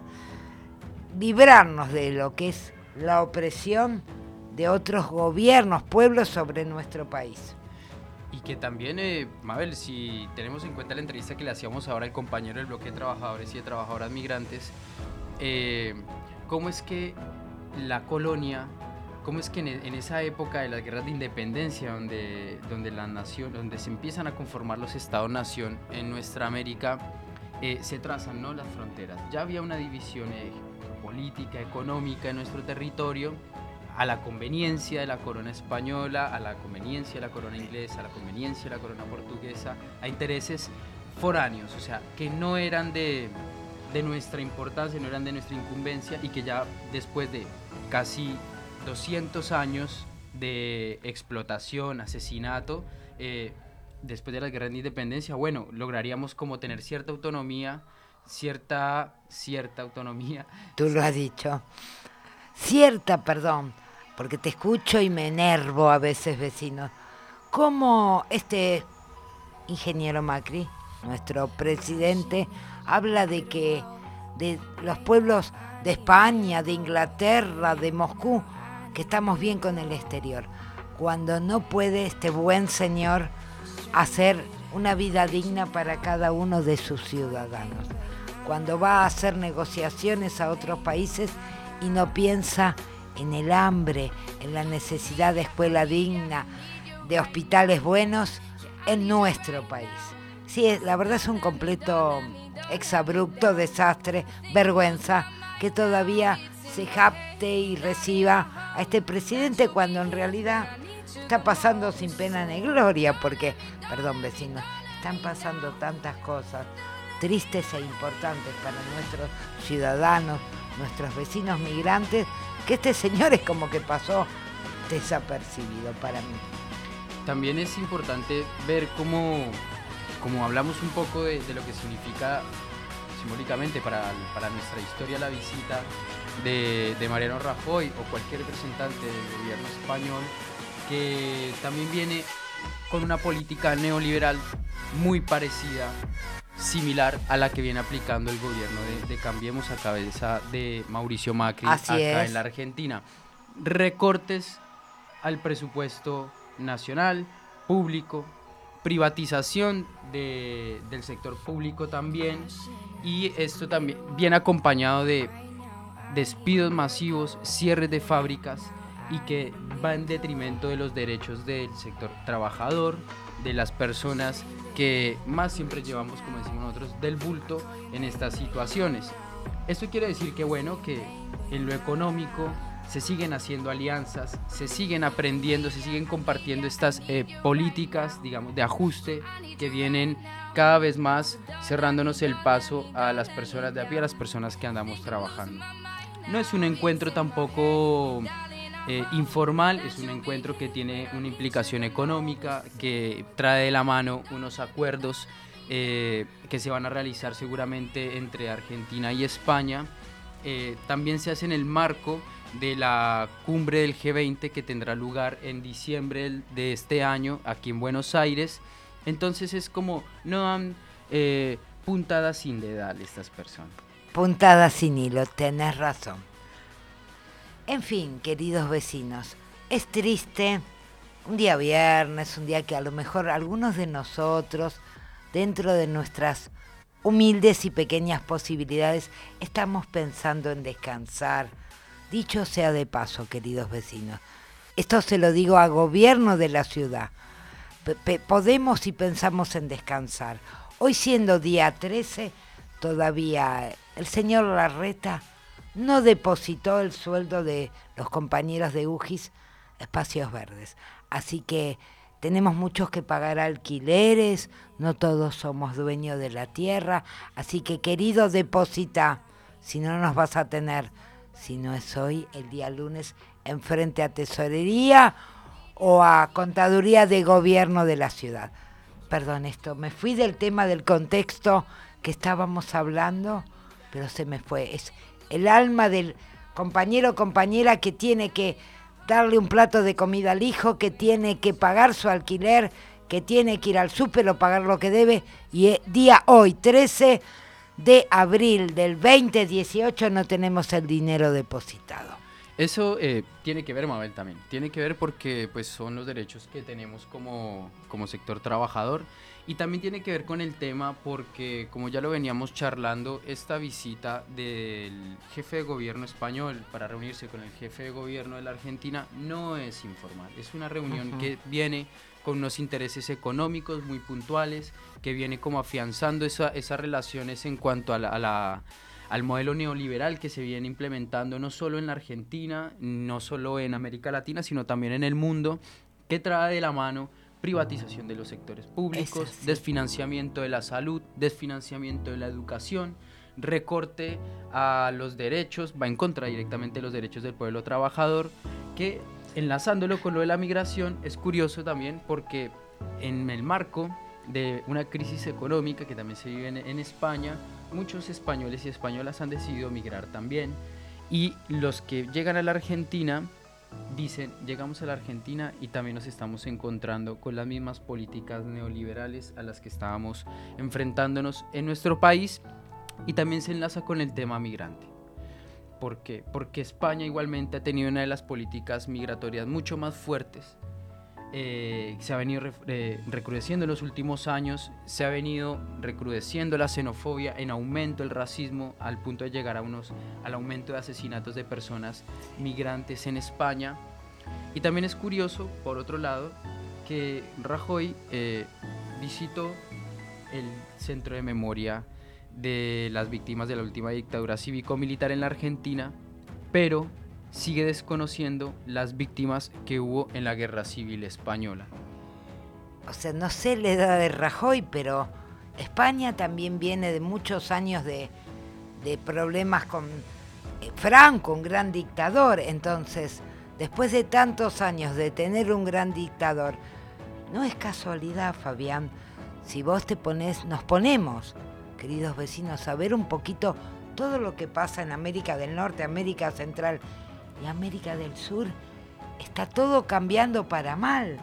librarnos de lo que es la opresión de otros gobiernos, pueblos sobre nuestro país? Y que también, eh, Mabel, si tenemos en cuenta la entrevista que le hacíamos ahora al compañero del bloque de trabajadores y de trabajadoras migrantes, eh, ¿cómo es que la colonia, cómo es que en, en esa época de las guerras de independencia, donde, donde la nación, donde se empiezan a conformar los estados-nación en nuestra América, eh, se trazan, ¿no?, las fronteras? Ya había una división eh, política, económica en nuestro territorio, a la conveniencia de la corona española, a la conveniencia de la corona inglesa, a la conveniencia de la corona portuguesa, a intereses foráneos, o sea, que no eran de, de nuestra importancia, no eran de nuestra incumbencia, y que ya después de casi doscientos años de explotación, asesinato, eh, después de la guerra de independencia, bueno, lograríamos como tener cierta autonomía, cierta, cierta autonomía. Tú lo has dicho. Cierta, perdón, porque te escucho y me enervo a veces, vecinos. ¿Cómo este ingeniero Macri, nuestro presidente, habla de que de los pueblos de España, de Inglaterra, de Moscú, que estamos bien con el exterior, cuando no puede este buen señor hacer una vida digna para cada uno de sus ciudadanos? Cuando va a hacer negociaciones a otros países y no piensa en el hambre, en la necesidad de escuela digna, de hospitales buenos en nuestro país. Sí, la verdad es un completo exabrupto, desastre, vergüenza, que todavía se japte y reciba a este presidente cuando en realidad está pasando sin pena ni gloria, porque, perdón vecinos, están pasando tantas cosas tristes e importantes para nuestros ciudadanos, nuestros vecinos migrantes, que este señor es como que pasó desapercibido para mí. También es importante ver cómo, cómo hablamos un poco de, de lo que significa simbólicamente para, para nuestra historia la visita de, de Mariano Rajoy o cualquier representante del gobierno español, que también viene con una política neoliberal muy parecida, similar a la que viene aplicando el gobierno de, de Cambiemos a cabeza de Mauricio Macri. Así acá es. En la Argentina. Recortes al presupuesto nacional, público, privatización de, del sector público también, y esto también viene acompañado de despidos masivos, cierres de fábricas, y que va en detrimento de los derechos del sector trabajador, de las personas que más siempre llevamos, como decimos nosotros, del bulto en estas situaciones. Esto quiere decir que, bueno, que en lo económico se siguen haciendo alianzas, se siguen aprendiendo, se siguen compartiendo estas eh, políticas, digamos, de ajuste que vienen cada vez más cerrándonos el paso a las personas de a pie, a las personas que andamos trabajando. No es un encuentro tampoco eh, informal, es un encuentro que tiene una implicación económica, que trae de la mano unos acuerdos eh, que se van a realizar seguramente entre Argentina y España. Eh, también se hace en el marco de la cumbre del G veinte que tendrá lugar en diciembre de este año aquí en Buenos Aires. Entonces es como no dan eh, puntadas sin dedal estas personas. Puntada sin hilo, tenés razón. En fin, queridos vecinos, es triste, un día viernes, un día que a lo mejor algunos de nosotros, dentro de nuestras humildes y pequeñas posibilidades, estamos pensando en descansar. Dicho sea de paso, queridos vecinos, esto se lo digo a gobierno de la ciudad. P- p- podemos y pensamos en descansar. Hoy siendo día trece, todavía el señor Larreta no depositó el sueldo de los compañeros de U J I S Espacios Verdes. Así que tenemos muchos que pagar alquileres, no todos somos dueños de la tierra. Así que, querido, deposita, si no nos vas a tener, si no es hoy, el día lunes, enfrente a Tesorería o a Contaduría de Gobierno de la ciudad. Perdón, esto, me fui del tema del contexto que estábamos hablando, pero se me fue. Es el alma del compañero o compañera que tiene que darle un plato de comida al hijo, que tiene que pagar su alquiler, que tiene que ir al súper o pagar lo que debe, y eh, día hoy, trece de abril del veinte dieciocho, no tenemos el dinero depositado. Eso eh, tiene que ver, Mabel, también. Tiene que ver porque pues, son los derechos que tenemos como, como sector trabajador. Y también tiene que ver con el tema porque, como ya lo veníamos charlando, esta visita del jefe de gobierno español para reunirse con el jefe de gobierno de la Argentina no es informal. Es una reunión uh-huh. que viene con unos intereses económicos muy puntuales, que viene como afianzando esa, esas relaciones en cuanto a la... A la al modelo neoliberal que se viene implementando no solo en la Argentina, no solo en América Latina, sino también en el mundo, que trae de la mano privatización de los sectores públicos, sí. desfinanciamiento de la salud, desfinanciamiento de la educación, recorte a los derechos, va en contra directamente de los derechos del pueblo trabajador, que enlazándolo con lo de la migración es curioso también porque en el marco de una crisis económica que también se vive en, en España, muchos españoles y españolas han decidido migrar también, y los que llegan a la Argentina dicen, llegamos a la Argentina y también nos estamos encontrando con las mismas políticas neoliberales a las que estábamos enfrentándonos en nuestro país, y también se enlaza con el tema migrante. ¿Por qué? Porque España igualmente ha tenido una de las políticas migratorias mucho más fuertes. Eh, se ha venido re, eh, recrudeciendo en los últimos años, se ha venido recrudeciendo la xenofobia, en aumento el racismo, al punto de llegar a unos, al aumento de asesinatos de personas migrantes en España. Y también es curioso, por otro lado, que Rajoy eh, visitó el centro de memoria de las víctimas de la última dictadura cívico-militar en la Argentina, pero sigue desconociendo las víctimas que hubo en la Guerra Civil Española. O sea, no sé la edad de Rajoy, pero España también viene de muchos años de, de problemas con eh, Franco, un gran dictador. Entonces, después de tantos años de tener un gran dictador, no es casualidad, Fabián, si vos te pones, nos ponemos, queridos vecinos, a ver un poquito todo lo que pasa en América del Norte, América Central y América del Sur, está todo cambiando para mal.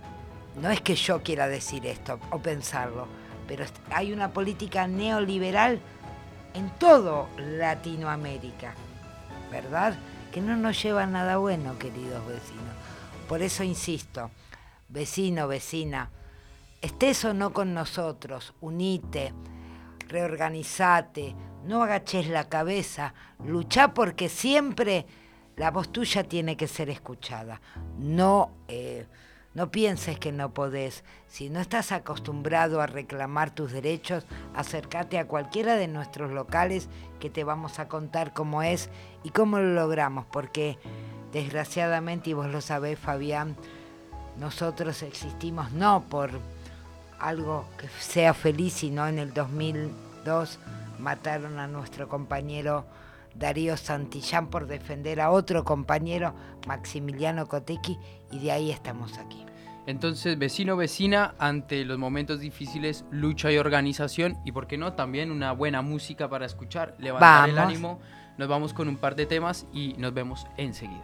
No es que yo quiera decir esto o pensarlo, pero hay una política neoliberal en todo Latinoamérica, ¿verdad? Que no nos lleva a nada bueno, queridos vecinos. Por eso insisto, vecino, vecina, estés o no con nosotros, unite, reorganizate, no agaches la cabeza, luchá porque siempre la voz tuya tiene que ser escuchada. No, eh, no pienses que no podés. Si no estás acostumbrado a reclamar tus derechos, acércate a cualquiera de nuestros locales que te vamos a contar cómo es y cómo lo logramos. Porque, desgraciadamente, y vos lo sabés, Fabián, nosotros existimos no por algo que sea feliz, sino en el dos mil dos mataron a nuestro compañero Darío Santillán por defender a otro compañero, Maximiliano Cotecchi, y de ahí estamos aquí. Entonces, vecino, vecina, ante los momentos difíciles, lucha y organización, y por qué no, también una buena música para escuchar, levantar vamos. el ánimo. Nos vamos con un par de temas y nos vemos enseguida.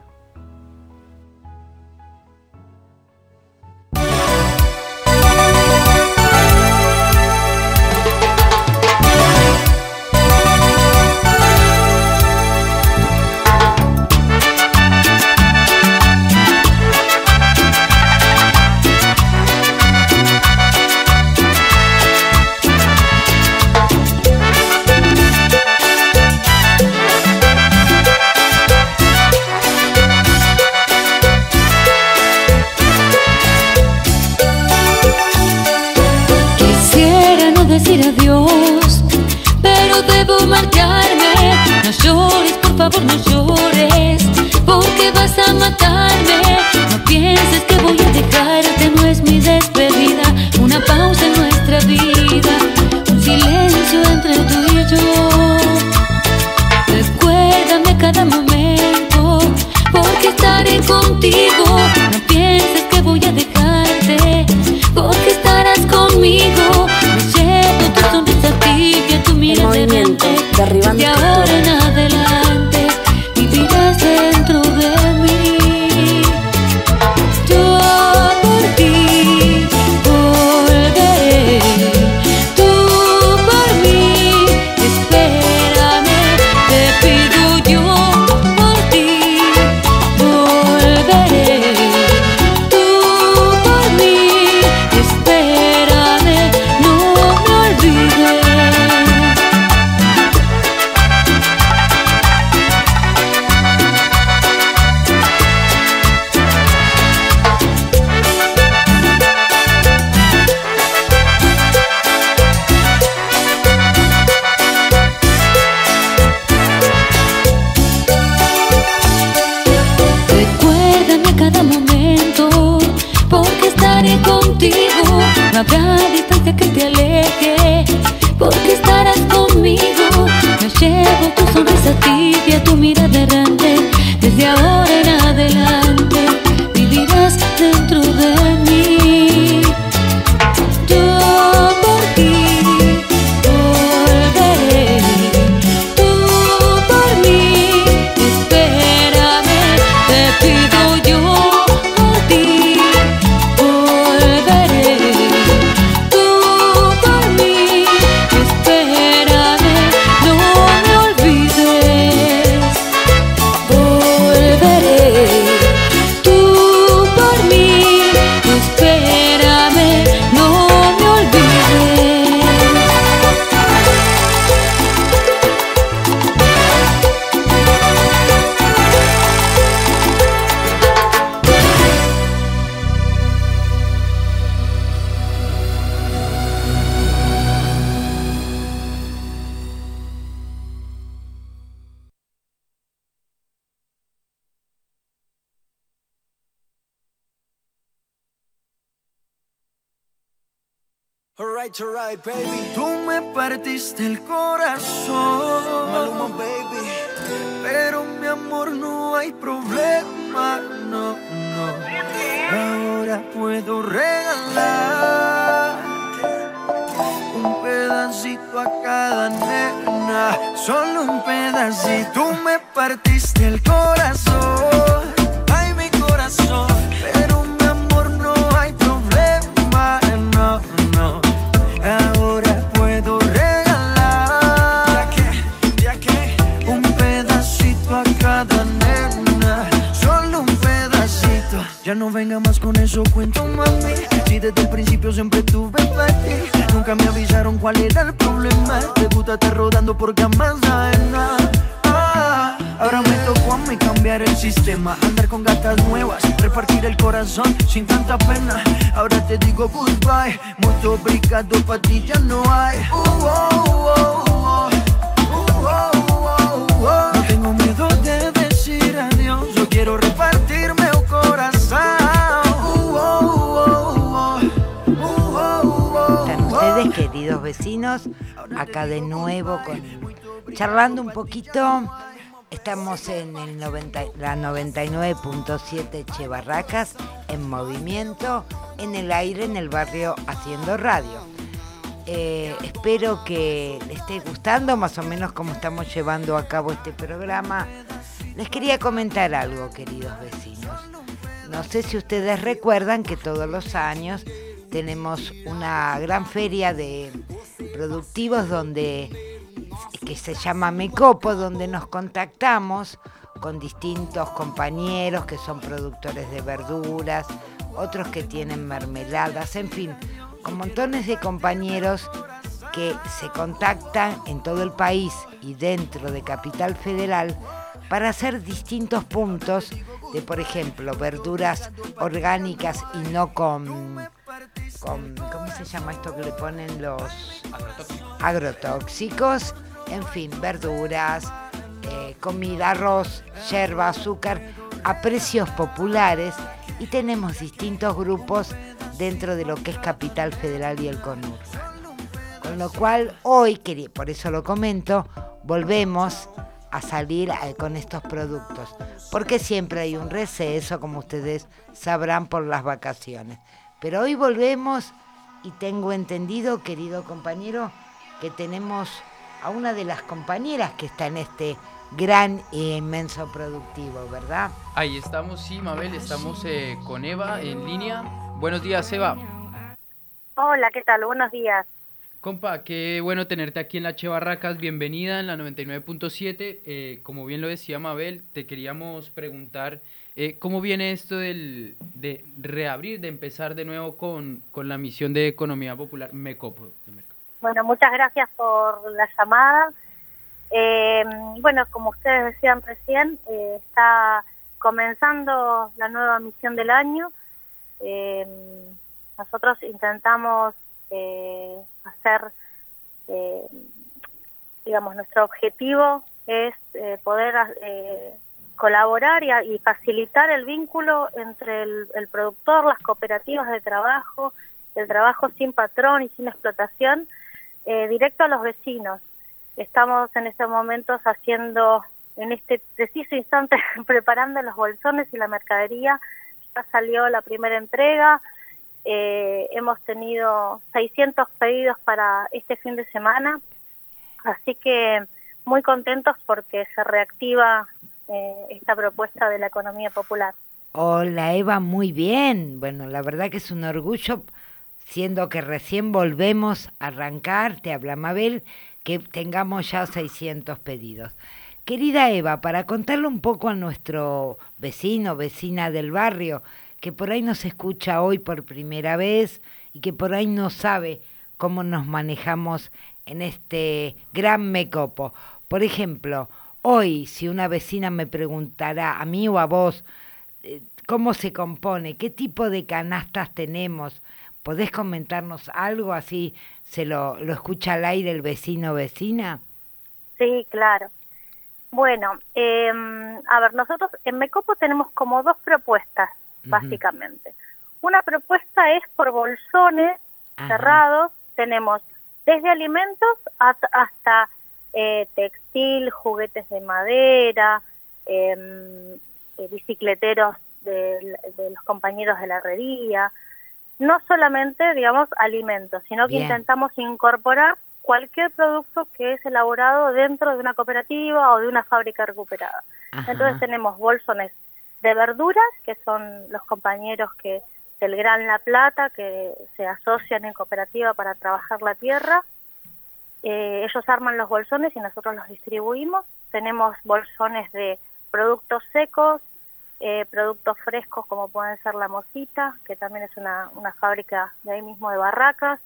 debo marcharme. No llores, por favor, no llores, porque vas a matarme. No pienses que voy a dejarte, no es mi despedida. Una pausa en nuestra vida, un silencio entre tú y yo. Recuérdame cada momento, porque estaré contigo. No pienses que voy a dejarte, porque estarás conmigo. Me llevo tu sonrisa tibia, tu mirada movimiento, derribando de ahora en adelante vivirás dentro de mí. Yo por ti volveré, tú por mí espérame. Te pido yo por ti volveré, tú por mí espérame, no me olvides. Recuérdame a cada momento, porque estaré contigo. No habrá distancia que te aleje, porque estarás conmigo. Me llevo tu sonrisa tibia, tu mirada errante. Desde ahora en adelante vivirás dentro de mí. Yo por ti volveré, tú por mí espérame. Te pido yo por ti volveré, tú por mí espérame, no me olvides. Volveré, tú por mí espérame, no me olvides. Alright, alright, baby. Tú me partiste el corazón, Maluma, baby. Pero mi amor, no hay problema, no, no. Ahora puedo regalar un pedacito a cada nena, solo un pedacito. Tú me partiste el corazón, ay, mi corazón. Pero mi amor, no hay problema, no, no. Ahora puedo regalar, ya que, ya que, un pedacito a cada nena, solo un pedacito. Ya no venga más con eso, cuento, mami. Si desde el principio siempre tuve para ti, nunca me avisaron cuál era el problema. Te gusta estar rodando por camas ajenas. Ah, ahora me tocó a mí cambiar el sistema, andar con gatas nuevas, repartir el corazón sin tanta pena. Ahora te digo goodbye, mucho obrigado, pa' ti ya no hay. Uh, oh, oh, oh. Uh, oh, oh, oh. No tengo miedo de decir adiós, yo quiero repartirme un corazón. Uh, oh, oh, oh. Uh, oh, oh, oh. Están ustedes, queridos vecinos, acá de nuevo con, charlando un poquito. Estamos en el noventa, la noventa y nueve punto siete Che Barracas, en movimiento, en el aire, en el barrio Haciendo Radio. Eh, espero que les esté gustando más o menos cómo estamos llevando a cabo este programa. Les quería comentar algo, queridos vecinos. No sé si ustedes recuerdan que todos los años tenemos una gran feria de productivos donde que se llama Mecopo, donde nos contactamos con distintos compañeros que son productores de verduras, otros que tienen mermeladas, en fin, con montones de compañeros que se contactan en todo el país y dentro de Capital Federal para hacer distintos puntos de, por ejemplo, verduras orgánicas y no con, con ¿cómo se llama esto que le ponen los agrotóxicos? en fin, verduras, eh, comida, arroz, yerba, azúcar, a precios populares, y tenemos distintos grupos dentro de lo que es Capital Federal y el conurbano. Con lo cual hoy, por eso lo comento, volvemos a salir con estos productos, porque siempre hay un receso, como ustedes sabrán, por las vacaciones. Pero hoy volvemos y tengo entendido, querido compañero, que tenemos a una de las compañeras que está en este gran e inmenso productivo, ¿verdad? Ahí estamos, sí, Mabel, estamos eh, con Eva en línea. Buenos días, Eva. Hola, ¿qué tal? Buenos días. Compa, qué bueno tenerte aquí en la Che Barracas, bienvenida en la noventa y nueve punto siete. Eh, como bien lo decía Mabel, te queríamos preguntar eh, cómo viene esto del, de reabrir, de empezar de nuevo con, con la misión de Economía Popular MECOPO. Bueno, muchas gracias por la llamada. Eh, bueno, como ustedes decían recién, eh, está comenzando la nueva misión del año. Eh, nosotros intentamos eh, hacer, eh, digamos, nuestro objetivo es eh, poder eh, colaborar y, y facilitar el vínculo entre el, el productor, las cooperativas de trabajo, el trabajo sin patrón y sin explotación, eh, directo a los vecinos. Estamos en estos momentos haciendo, en este preciso instante, preparando los bolsones y la mercadería. Ya salió la primera entrega. Eh, hemos tenido seiscientos pedidos para este fin de semana, así que muy contentos porque se reactiva eh, esta propuesta de la economía popular. Hola Eva, muy bien. Bueno, la verdad que es un orgullo, siendo que recién volvemos a arrancar, te habla Mabel, que tengamos ya seiscientos pedidos. Querida Eva, para contarle un poco a nuestro vecino, vecina del barrio, que por ahí nos escucha hoy por primera vez y que por ahí no sabe cómo nos manejamos en este gran MECOPO. Por ejemplo, hoy si una vecina me preguntara a mí o a vos cómo se compone, qué tipo de canastas tenemos, ¿podés comentarnos algo así se lo, lo escucha al aire el vecino o vecina? Sí, claro. Bueno, eh, a ver, nosotros en MECOPO tenemos como dos propuestas, básicamente. Uh-huh. Una propuesta es por bolsones uh-huh. cerrados, tenemos desde alimentos hasta, hasta eh, textil, juguetes de madera, eh, eh, bicicleteros de, de los compañeros de la herrería, no solamente, digamos, alimentos, sino que Bien. intentamos incorporar cualquier producto que es elaborado dentro de una cooperativa o de una fábrica recuperada. Ajá. Entonces tenemos bolsones de verduras, que son los compañeros que del Gran La Plata, que se asocian en cooperativa para trabajar la tierra. Eh, ellos arman los bolsones y nosotros los distribuimos. Tenemos bolsones de productos secos, eh, productos frescos como pueden ser La Mosita, que también es una, una fábrica de ahí mismo de Barracas.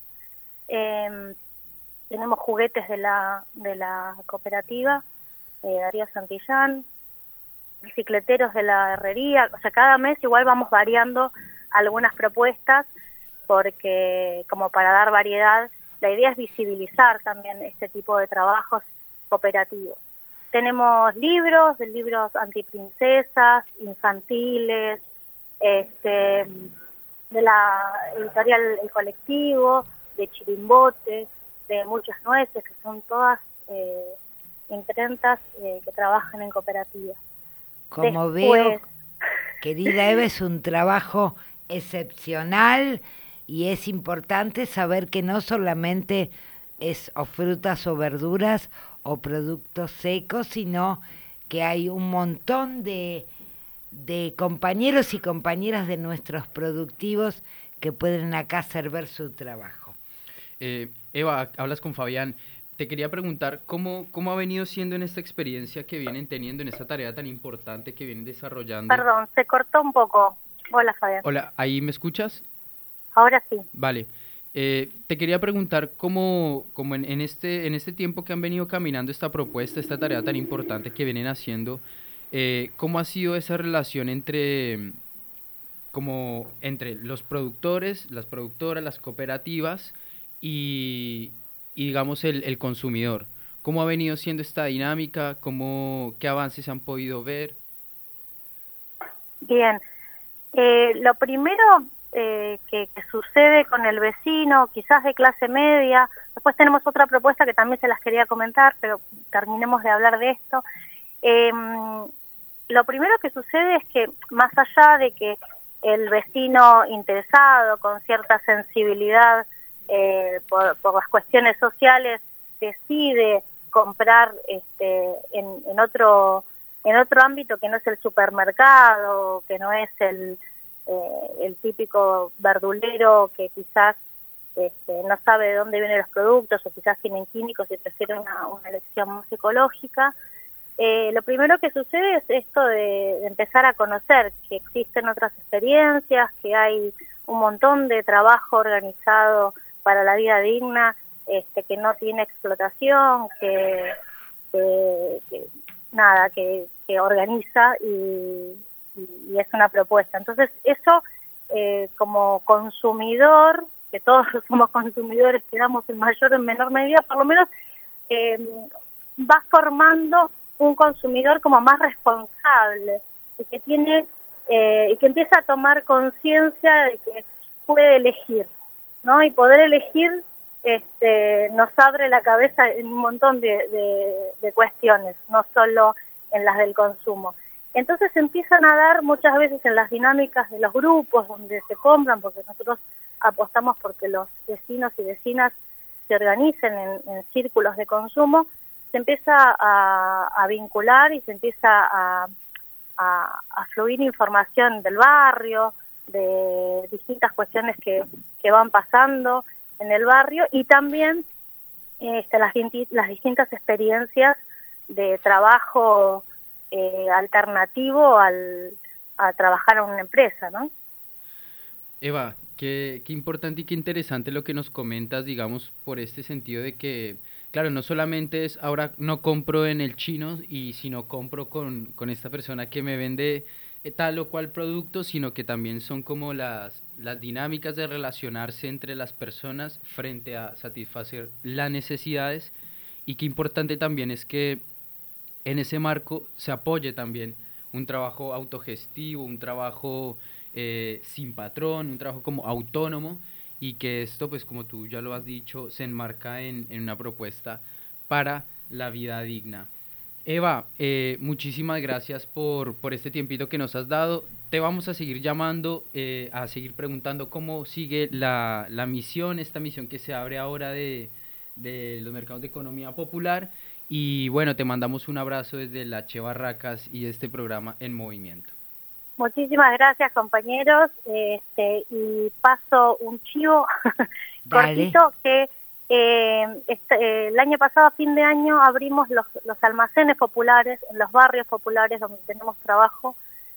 Eh, tenemos juguetes de la, de la cooperativa, eh, Darío Santillán, bicicleteros de la herrería. O sea, cada mes igual vamos variando algunas propuestas porque como para dar variedad, la idea es visibilizar también este tipo de trabajos cooperativos. Tenemos libros, libros antiprincesas, infantiles, este, de la editorial El Colectivo, de Chirimbote, de Muchas Nueces, que son todas eh, imprentas eh, que trabajan en cooperativas. Como Después... veo, querida Eva, es un trabajo excepcional y es importante saber que no solamente es o frutas o verduras o productos secos, sino que hay un montón de, de compañeros y compañeras de nuestros productivos que pueden acá hacer ver su trabajo. Eh, Eva, hablas con Fabián. Te quería preguntar cómo, cómo ha venido siendo en esta experiencia que vienen teniendo, en esta tarea tan importante que vienen desarrollando. Perdón, se cortó un poco. Hola, Fabián. Hola, ¿ahí me escuchas? Ahora sí. Vale. Eh, te quería preguntar cómo, cómo en, en, este, en este tiempo que han venido caminando esta propuesta, esta tarea tan importante que vienen haciendo, eh, ¿cómo ha sido esa relación entre, como, entre los productores, las productoras, las cooperativas y... y digamos el, el consumidor? cómo ha venido siendo esta dinámica, cómo, qué avances han podido ver. Bien, eh, lo primero eh, que, que sucede con el vecino, quizás de clase media, después tenemos otra propuesta que también se las quería comentar, pero terminemos de hablar de esto. Eh, lo primero que sucede es que más allá de que el vecino interesado con cierta sensibilidad eh, por, por las cuestiones sociales decide comprar este, en, en otro en otro ámbito que no es el supermercado, que no es el, eh, el típico verdulero que quizás este, no sabe de dónde vienen los productos o quizás tienen químicos y prefiere una, una elección más ecológica. Eh, lo primero que sucede es esto de, de empezar a conocer que existen otras experiencias, que hay un montón de trabajo organizado para la vida digna, este, que no tiene explotación, que, que, que nada, que, que organiza y, y, y es una propuesta. Entonces eso eh, como consumidor, que todos somos consumidores, que damos en mayor o en menor medida, por lo menos eh, va formando un consumidor como más responsable y que tiene eh, y que empieza a tomar conciencia de que puede elegir, ¿no? Y poder elegir este, nos abre la cabeza en un montón de, de, de cuestiones, no solo en las del consumo. Entonces empiezan a dar muchas veces en las dinámicas de los grupos donde se compran, porque nosotros apostamos porque los vecinos y vecinas se organicen en, en círculos de consumo, se empieza a, a vincular y se empieza a, a, a fluir información del barrio, de distintas cuestiones que, que van pasando en el barrio y también este, las, las distintas experiencias de trabajo eh, alternativo al, a trabajar en una empresa, ¿no? Eva, qué, qué importante y qué interesante lo que nos comentas, digamos, por este sentido de que, claro, no solamente es ahora no compro en el chino y sino compro con, con esta persona que me vende tal o cual producto, sino que también son como las, las dinámicas de relacionarse entre las personas frente a satisfacer las necesidades, y qué importante también es que en ese marco se apoye también un trabajo autogestivo, un trabajo eh, sin patrón, un trabajo como autónomo, y que esto, pues como tú ya lo has dicho, se enmarca en, en una propuesta para la vida digna. Eva, eh, muchísimas gracias por, por este tiempito que nos has dado. Te vamos a seguir llamando, eh, a seguir preguntando cómo sigue la, la misión, esta misión que se abre ahora de, de los mercados de economía popular. Y bueno, te mandamos un abrazo desde la Che Barracas y este programa En Movimiento. Muchísimas gracias, compañeros. Este, y paso un chivo cortito que eh, este, eh, el año pasado, a fin de año, abrimos los, los almacenes populares en los barrios populares donde tenemos trabajo.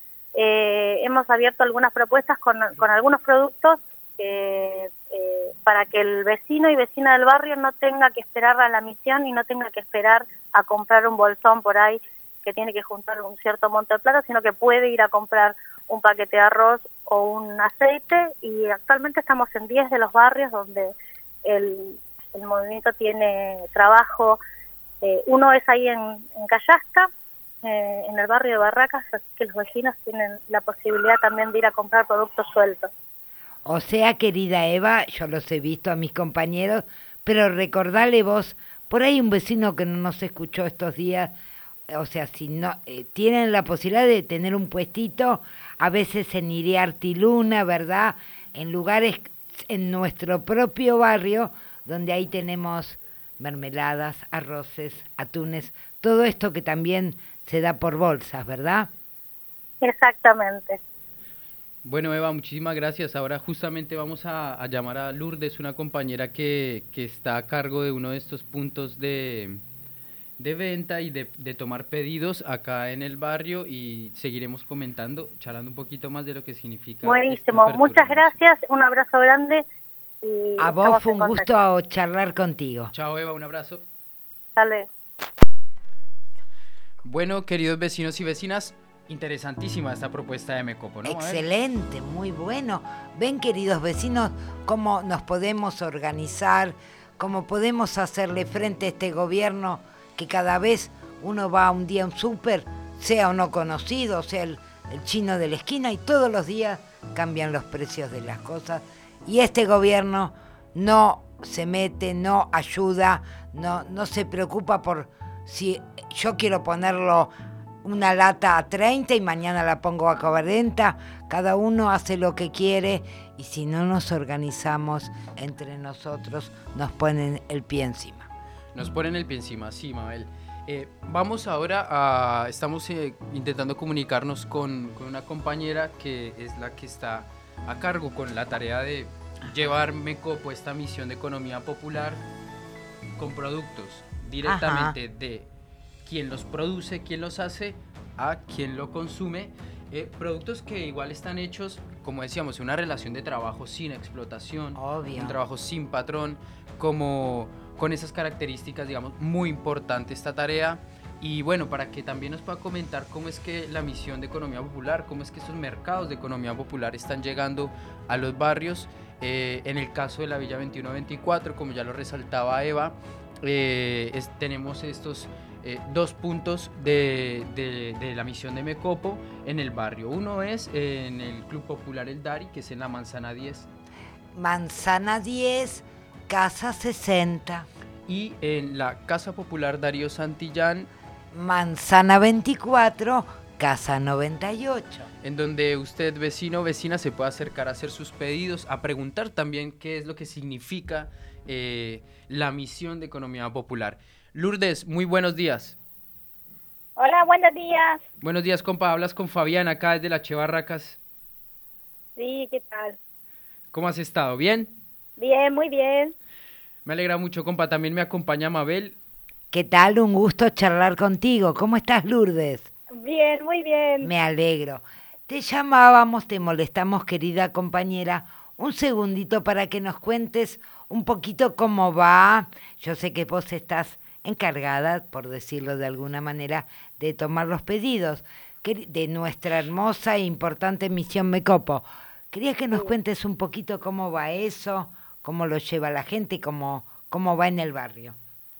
Eh, hemos abierto algunas propuestas con, con algunos productos eh, eh, para que el vecino y vecina del barrio no tenga que esperar a la misión y no tenga que esperar a comprar un bolsón por ahí que tiene que juntar un cierto monto de plata, sino que puede ir a comprar un paquete de arroz o un aceite, y actualmente estamos en diez de los barrios donde el, el movimiento tiene trabajo. Eh, uno es ahí en, en Cayasca, eh, en el barrio de Barracas, así que los vecinos tienen la posibilidad también de ir a comprar productos sueltos. O sea, querida Eva, yo los he visto a mis compañeros, pero recordale vos, por ahí un vecino que no nos escuchó estos días, o sea, si no eh, tienen la posibilidad de tener un puestito, a veces en Iriartiluna, ¿verdad? En lugares, en nuestro propio barrio, donde ahí tenemos mermeladas, arroces, atunes, todo esto que también se da por bolsas, ¿verdad? Exactamente. Bueno, Eva, muchísimas gracias. Ahora justamente vamos a, a llamar a Lourdes, una compañera que, que está a cargo de uno de estos puntos de... de venta y de, de tomar pedidos acá en el barrio, y seguiremos comentando, charlando un poquito más de lo que significa. Buenísimo, muchas gracias, un abrazo grande. Y a vos fue un gusto charlar contigo. Chao, Eva, un abrazo. Dale. Bueno, queridos vecinos y vecinas, interesantísima esta propuesta de Mecopo, ¿no? Excelente, muy bueno. Ven, queridos vecinos, cómo nos podemos organizar, cómo podemos hacerle frente a este gobierno que cada vez uno va un día a un súper, sea o no conocido, sea el, el chino de la esquina, y todos los días cambian los precios de las cosas. Y este gobierno no se mete, no ayuda, no, no se preocupa por si yo quiero ponerlo una lata a treinta y mañana la pongo a cuarenta. Cada uno hace lo que quiere y si no nos organizamos entre nosotros nos ponen el pie encima. Nos ponen el pie encima, sí, Mabel. Eh, vamos ahora a... Estamos eh, intentando comunicarnos con, con una compañera que es la que está a cargo con la tarea de llevar Mecopo, esta misión de economía popular, con productos directamente Ajá. de quien los produce, quien los hace, a quien lo consume. Eh, productos que igual están hechos, como decíamos, una relación de trabajo sin explotación, Obvio. un trabajo sin patrón, como con esas características, digamos, muy importante esta tarea. Y bueno, para que también nos pueda comentar cómo es que la misión de economía popular, cómo es que estos mercados de economía popular están llegando a los barrios. Eh, en el caso de la Villa veintiuno veinticuatro, como ya lo resaltaba Eva, eh, es, tenemos estos eh, dos puntos de, de, de la misión de Mecopo en el barrio. Uno es en el Club Popular El Dari, que es en la Manzana diez. Manzana diez, Casa sesenta. Y en la Casa Popular Darío Santillán, Manzana veinticuatro, Casa noventa y ocho. En donde usted, vecino o vecina, se puede acercar a hacer sus pedidos, a preguntar también qué es lo que significa eh, la misión de economía popular. Lourdes, muy buenos días. Hola, buenos días. Buenos días, compa. Hablas con Fabián acá desde la Che Barracas. Sí, ¿qué tal? ¿Cómo has estado? ¿Bien? Bien, muy bien. Me alegra mucho, compa. También me acompaña Mabel. ¿Qué tal? Un gusto charlar contigo. ¿Cómo estás, Lourdes? Bien, muy bien. Me alegro. Te llamábamos, te molestamos, querida compañera, un segundito para que nos cuentes un poquito cómo va. Yo sé que vos estás encargada, por decirlo de alguna manera, de tomar los pedidos de nuestra hermosa e importante misión Mecopo. Quería que nos cuentes un poquito cómo va eso, cómo lo lleva la gente, cómo, cómo va en el barrio.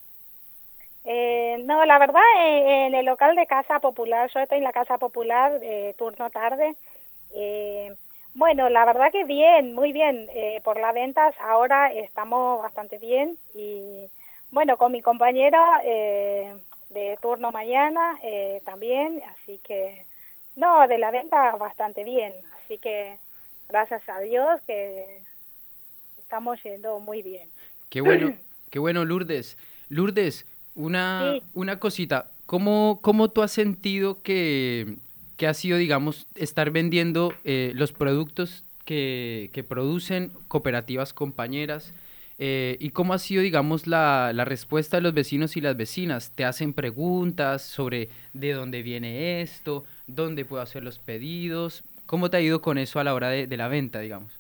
Eh, no, la verdad, eh, en el local de Casa Popular, yo estoy en la Casa Popular, eh, turno tarde. Eh, bueno, la verdad que bien, muy bien. Eh, por las ventas ahora estamos bastante bien. Y bueno, con mi compañero eh, de turno mañana eh, también. Así que, no, de la venta bastante bien. Así que, gracias a Dios que estamos yendo muy bien. Qué bueno, qué bueno, Lourdes. Lourdes, Una, sí. una cosita, ¿cómo, cómo tú has sentido que, que ha sido, digamos, estar vendiendo eh, los productos que, que producen cooperativas compañeras? Eh, ¿Y cómo ha sido, digamos, la, la respuesta de los vecinos y las vecinas? ¿Te hacen preguntas sobre de dónde viene esto? ¿Dónde puedo hacer los pedidos? ¿Cómo te ha ido con eso a la hora de, de la venta, digamos?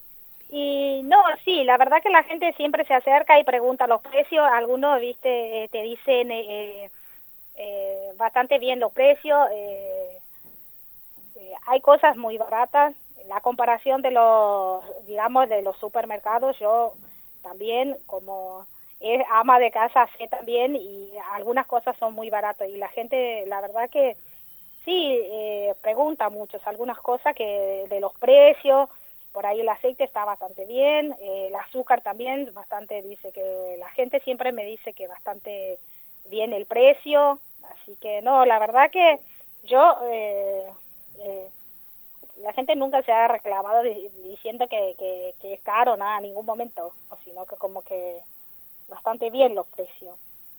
Y no, sí, la verdad que la gente siempre se acerca y pregunta los precios. Algunos, viste, eh, te dicen eh, eh, bastante bien los precios. Eh, eh, hay cosas muy baratas. La comparación de los, digamos, de los supermercados, yo también, como es ama de casa, sé también, y algunas cosas son muy baratas. Y la gente, la verdad que sí, eh, pregunta mucho, algunas cosas que de los precios. Por ahí el aceite está bastante bien, eh, el azúcar también, bastante, dice que la gente siempre me dice que bastante bien el precio, así que no, la verdad que yo, eh, eh, la gente nunca se ha reclamado de, diciendo que, que, que es caro, nada, en ningún momento, sino que como que bastante bien los precios.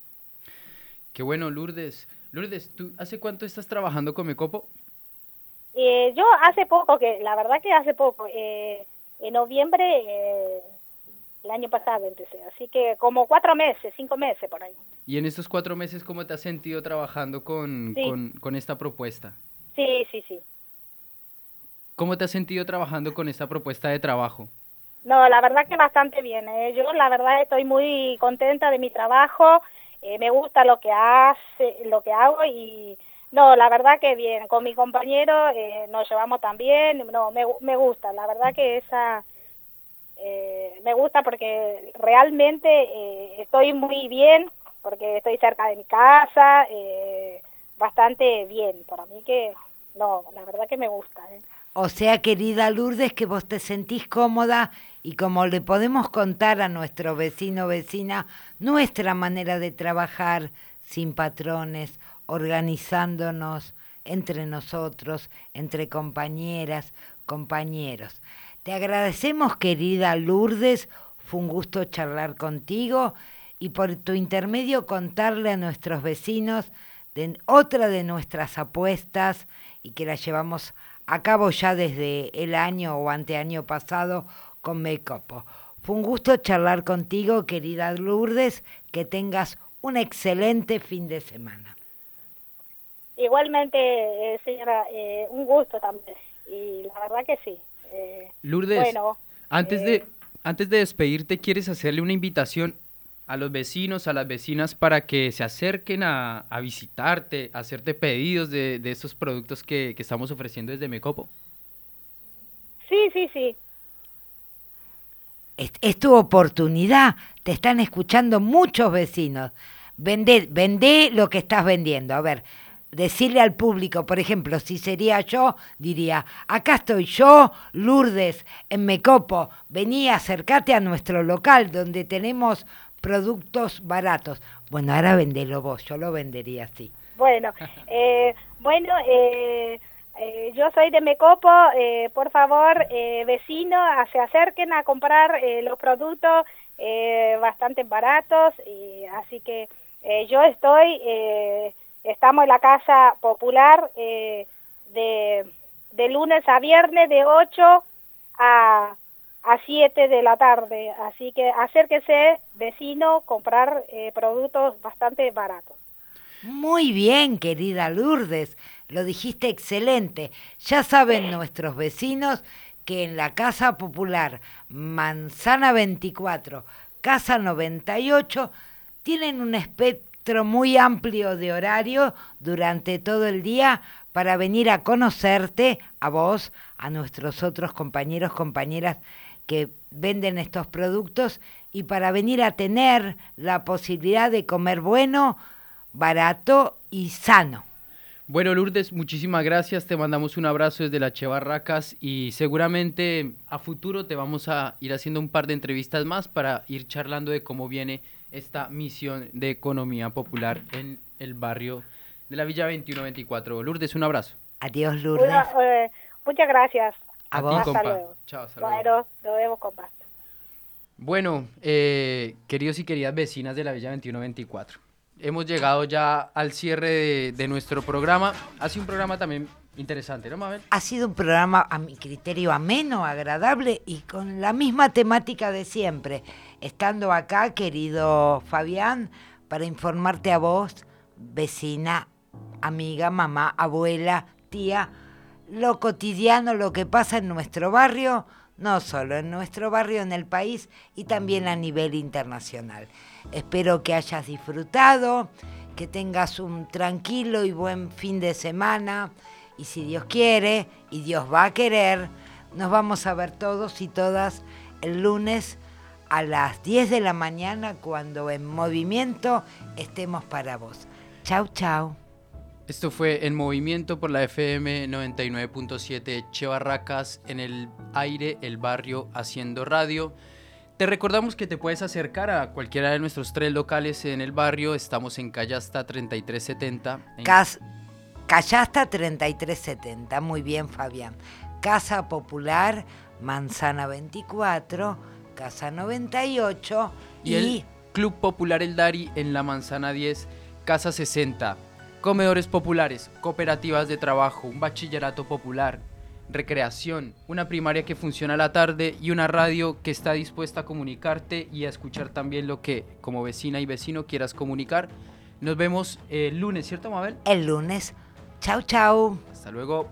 Qué bueno, Lourdes. Lourdes, ¿tú hace cuánto estás trabajando con Mecopo? Eh, yo hace poco, que la verdad que hace poco, eh, en noviembre, eh, el año pasado empecé, así que como cuatro meses, cinco meses por ahí. ¿Y en estos cuatro meses cómo te has sentido trabajando con, sí. con, con esta propuesta? Sí, sí, sí. ¿Cómo te has sentido trabajando con esta propuesta de trabajo? No, la verdad que bastante bien, eh. Yo la verdad estoy muy contenta de mi trabajo, eh, me gusta lo que hace, lo que hago y... No, la verdad que bien, con mi compañero eh, nos llevamos tan bien, no, me, me gusta, la verdad que esa, eh, me gusta porque realmente eh, estoy muy bien porque estoy cerca de mi casa, eh, bastante bien, para mí que, no, la verdad que me gusta. ¿eh? O sea, querida Lourdes, que vos te sentís cómoda y como le podemos contar a nuestro vecino o vecina, nuestra manera de trabajar sin patrones, organizándonos entre nosotros, entre compañeras, compañeros. Te agradecemos, querida Lourdes, fue un gusto charlar contigo y por tu intermedio contarle a nuestros vecinos de otra de nuestras apuestas y que la llevamos a cabo ya desde el año o anteaño pasado con Mecopo. Fue un gusto charlar contigo, querida Lourdes, que tengas un excelente fin de semana. Igualmente, eh, señora, eh, un gusto también, y la verdad que sí. Eh, Lourdes, bueno, antes, eh, de, antes de despedirte, ¿quieres hacerle una invitación a los vecinos, a las vecinas, para que se acerquen a, a visitarte, a hacerte pedidos de, de estos productos que, que estamos ofreciendo desde Mecopo? Sí, sí, sí. Es, es tu oportunidad, te están escuchando muchos vecinos. Vendé, vendé lo que estás vendiendo, a ver, decirle al público, por ejemplo, si sería yo, diría, acá estoy yo, Lourdes, en Mecopo, vení, acércate a nuestro local donde tenemos productos baratos. Bueno, ahora vendelo vos, yo lo vendería así. Bueno, eh, bueno, eh, eh, yo soy de Mecopo, eh, por favor, eh, vecinos, se acerquen a comprar eh, los productos eh, bastante baratos, y así que eh, yo estoy, eh, estamos en la Casa Popular eh, de, de lunes a viernes de ocho a... a siete de la tarde, así que acérquese, vecino, comprar eh, productos bastante baratos. Muy bien, querida Lourdes, lo dijiste excelente. Ya saben nuestros vecinos que en la Casa Popular Manzana veinticuatro, Casa noventa y ocho, tienen un espectro muy amplio de horario durante todo el día para venir a conocerte, a vos, a nuestros otros compañeros, compañeras que venden estos productos y para venir a tener la posibilidad de comer bueno, barato y sano. Bueno, Lourdes, muchísimas gracias, te mandamos un abrazo desde la Che Barracas y seguramente a futuro te vamos a ir haciendo un par de entrevistas más para ir charlando de cómo viene esta misión de economía popular en el barrio de la Villa veintiuno veinticuatro. Lourdes, un abrazo. Adiós, Lourdes. Una, eh, muchas gracias. A, a vos. ti, Hasta compa. luego. Chao, hasta luego. luego. Nos vemos, compa. Bueno, eh, queridos y queridas vecinas de la Villa veintiuno veinticuatro, hemos llegado ya al cierre de, de nuestro programa. Ha sido un programa también interesante, ¿no, Mabel? Ha sido un programa, a mi criterio, ameno, agradable y con la misma temática de siempre. Estando acá, querido Fabián, para informarte a vos, vecina, amiga, mamá, abuela, tía, lo cotidiano, lo que pasa en nuestro barrio, no solo en nuestro barrio, en el país y también a nivel internacional. Espero que hayas disfrutado, que tengas un tranquilo y buen fin de semana y si Dios quiere y Dios va a querer, nos vamos a ver todos y todas el lunes a las diez de la mañana cuando En Movimiento estemos para vos. Chau, chau. Esto fue En Movimiento por la F M noventa y nueve punto siete Che Barracas, en el aire, el barrio, haciendo radio. Te recordamos que te puedes acercar a cualquiera de nuestros tres locales en el barrio. Estamos en Callasta treinta y tres setenta. En... Cas Callasta treinta y tres setenta, muy bien, Fabián. Casa Popular, Manzana veinticuatro, Casa noventa y ocho y... y el Club Popular El Dari en la Manzana diez, Casa sesenta. Comedores populares, cooperativas de trabajo, un bachillerato popular, recreación, una primaria que funciona a la tarde y una radio que está dispuesta a comunicarte y a escuchar también lo que como vecina y vecino quieras comunicar. Nos vemos el lunes, ¿cierto, Mabel? El lunes. Chau, chau. Hasta luego.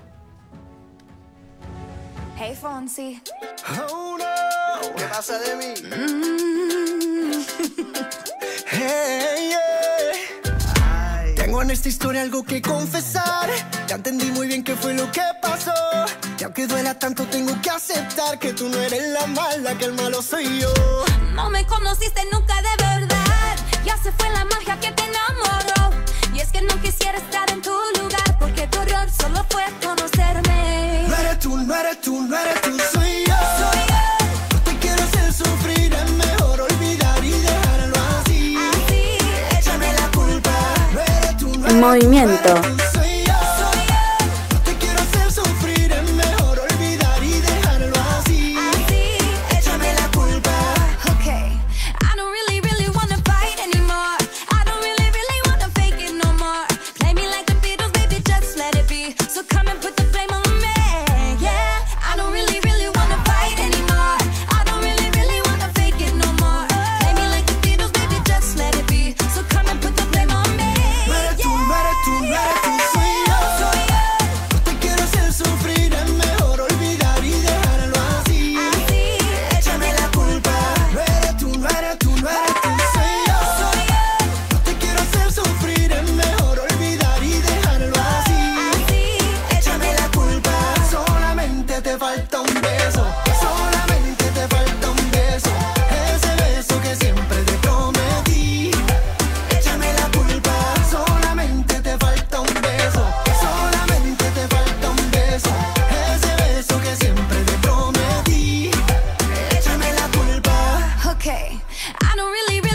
Hey, Fonsi. Oh, no. ¿Qué pasa de mí? Mm. Hey, yeah. Tengo en esta historia algo que confesar. Ya entendí muy bien qué fue lo que pasó. Y aunque duela tanto tengo que aceptar que tú no eres la mala, que el malo soy yo. No me conociste nunca de verdad. Ya sé se fue la magia que te enamoró. Y es que no quisiera estar en tu lugar, porque tu error solo fue conocerme. No eres tú, no eres tú, no eres tú, soy yo. Soy yo. No te quiero hacer sufrir, es mejor olvidar y dejarlo así. Así, échame la culpa. No eres tú, no eres En movimiento. tú, soy yo. Soy yo. No te quiero hacer sufrir, es mejor olvidar y dejarlo así. Así, échame la culpa. Okay, I don't really, really wanna fight anymore. I don't really, really wanna fake it no more. Play me like the Beatles, baby, just let it be. So come and put the blame on me, yeah. I don't really, really wanna fight anymore. I don't really, really wanna fake it no more. Play me like the Beatles, baby, just let it be. So come and put the blame on me, No eres tú, no eres tú, no eres tú, soy yo. Soy yo. No te quiero hacer sufrir, es mejor olvidar y dejarlo así. Así, échame la culpa. No eres tú, no eres tú, no eres tú, soy yo. Soy yo. No te quiero hacer sufrir, es mejor olvidar y dejarlo así. Así, échame la culpa. Solamente te falta un beso. Solamente te falta un beso. Ese beso que siempre te prometí. Échame la culpa. Solamente te falta un beso. Solamente te falta un beso. Ese beso que siempre te prometí. Échame la culpa. okay. I don't really,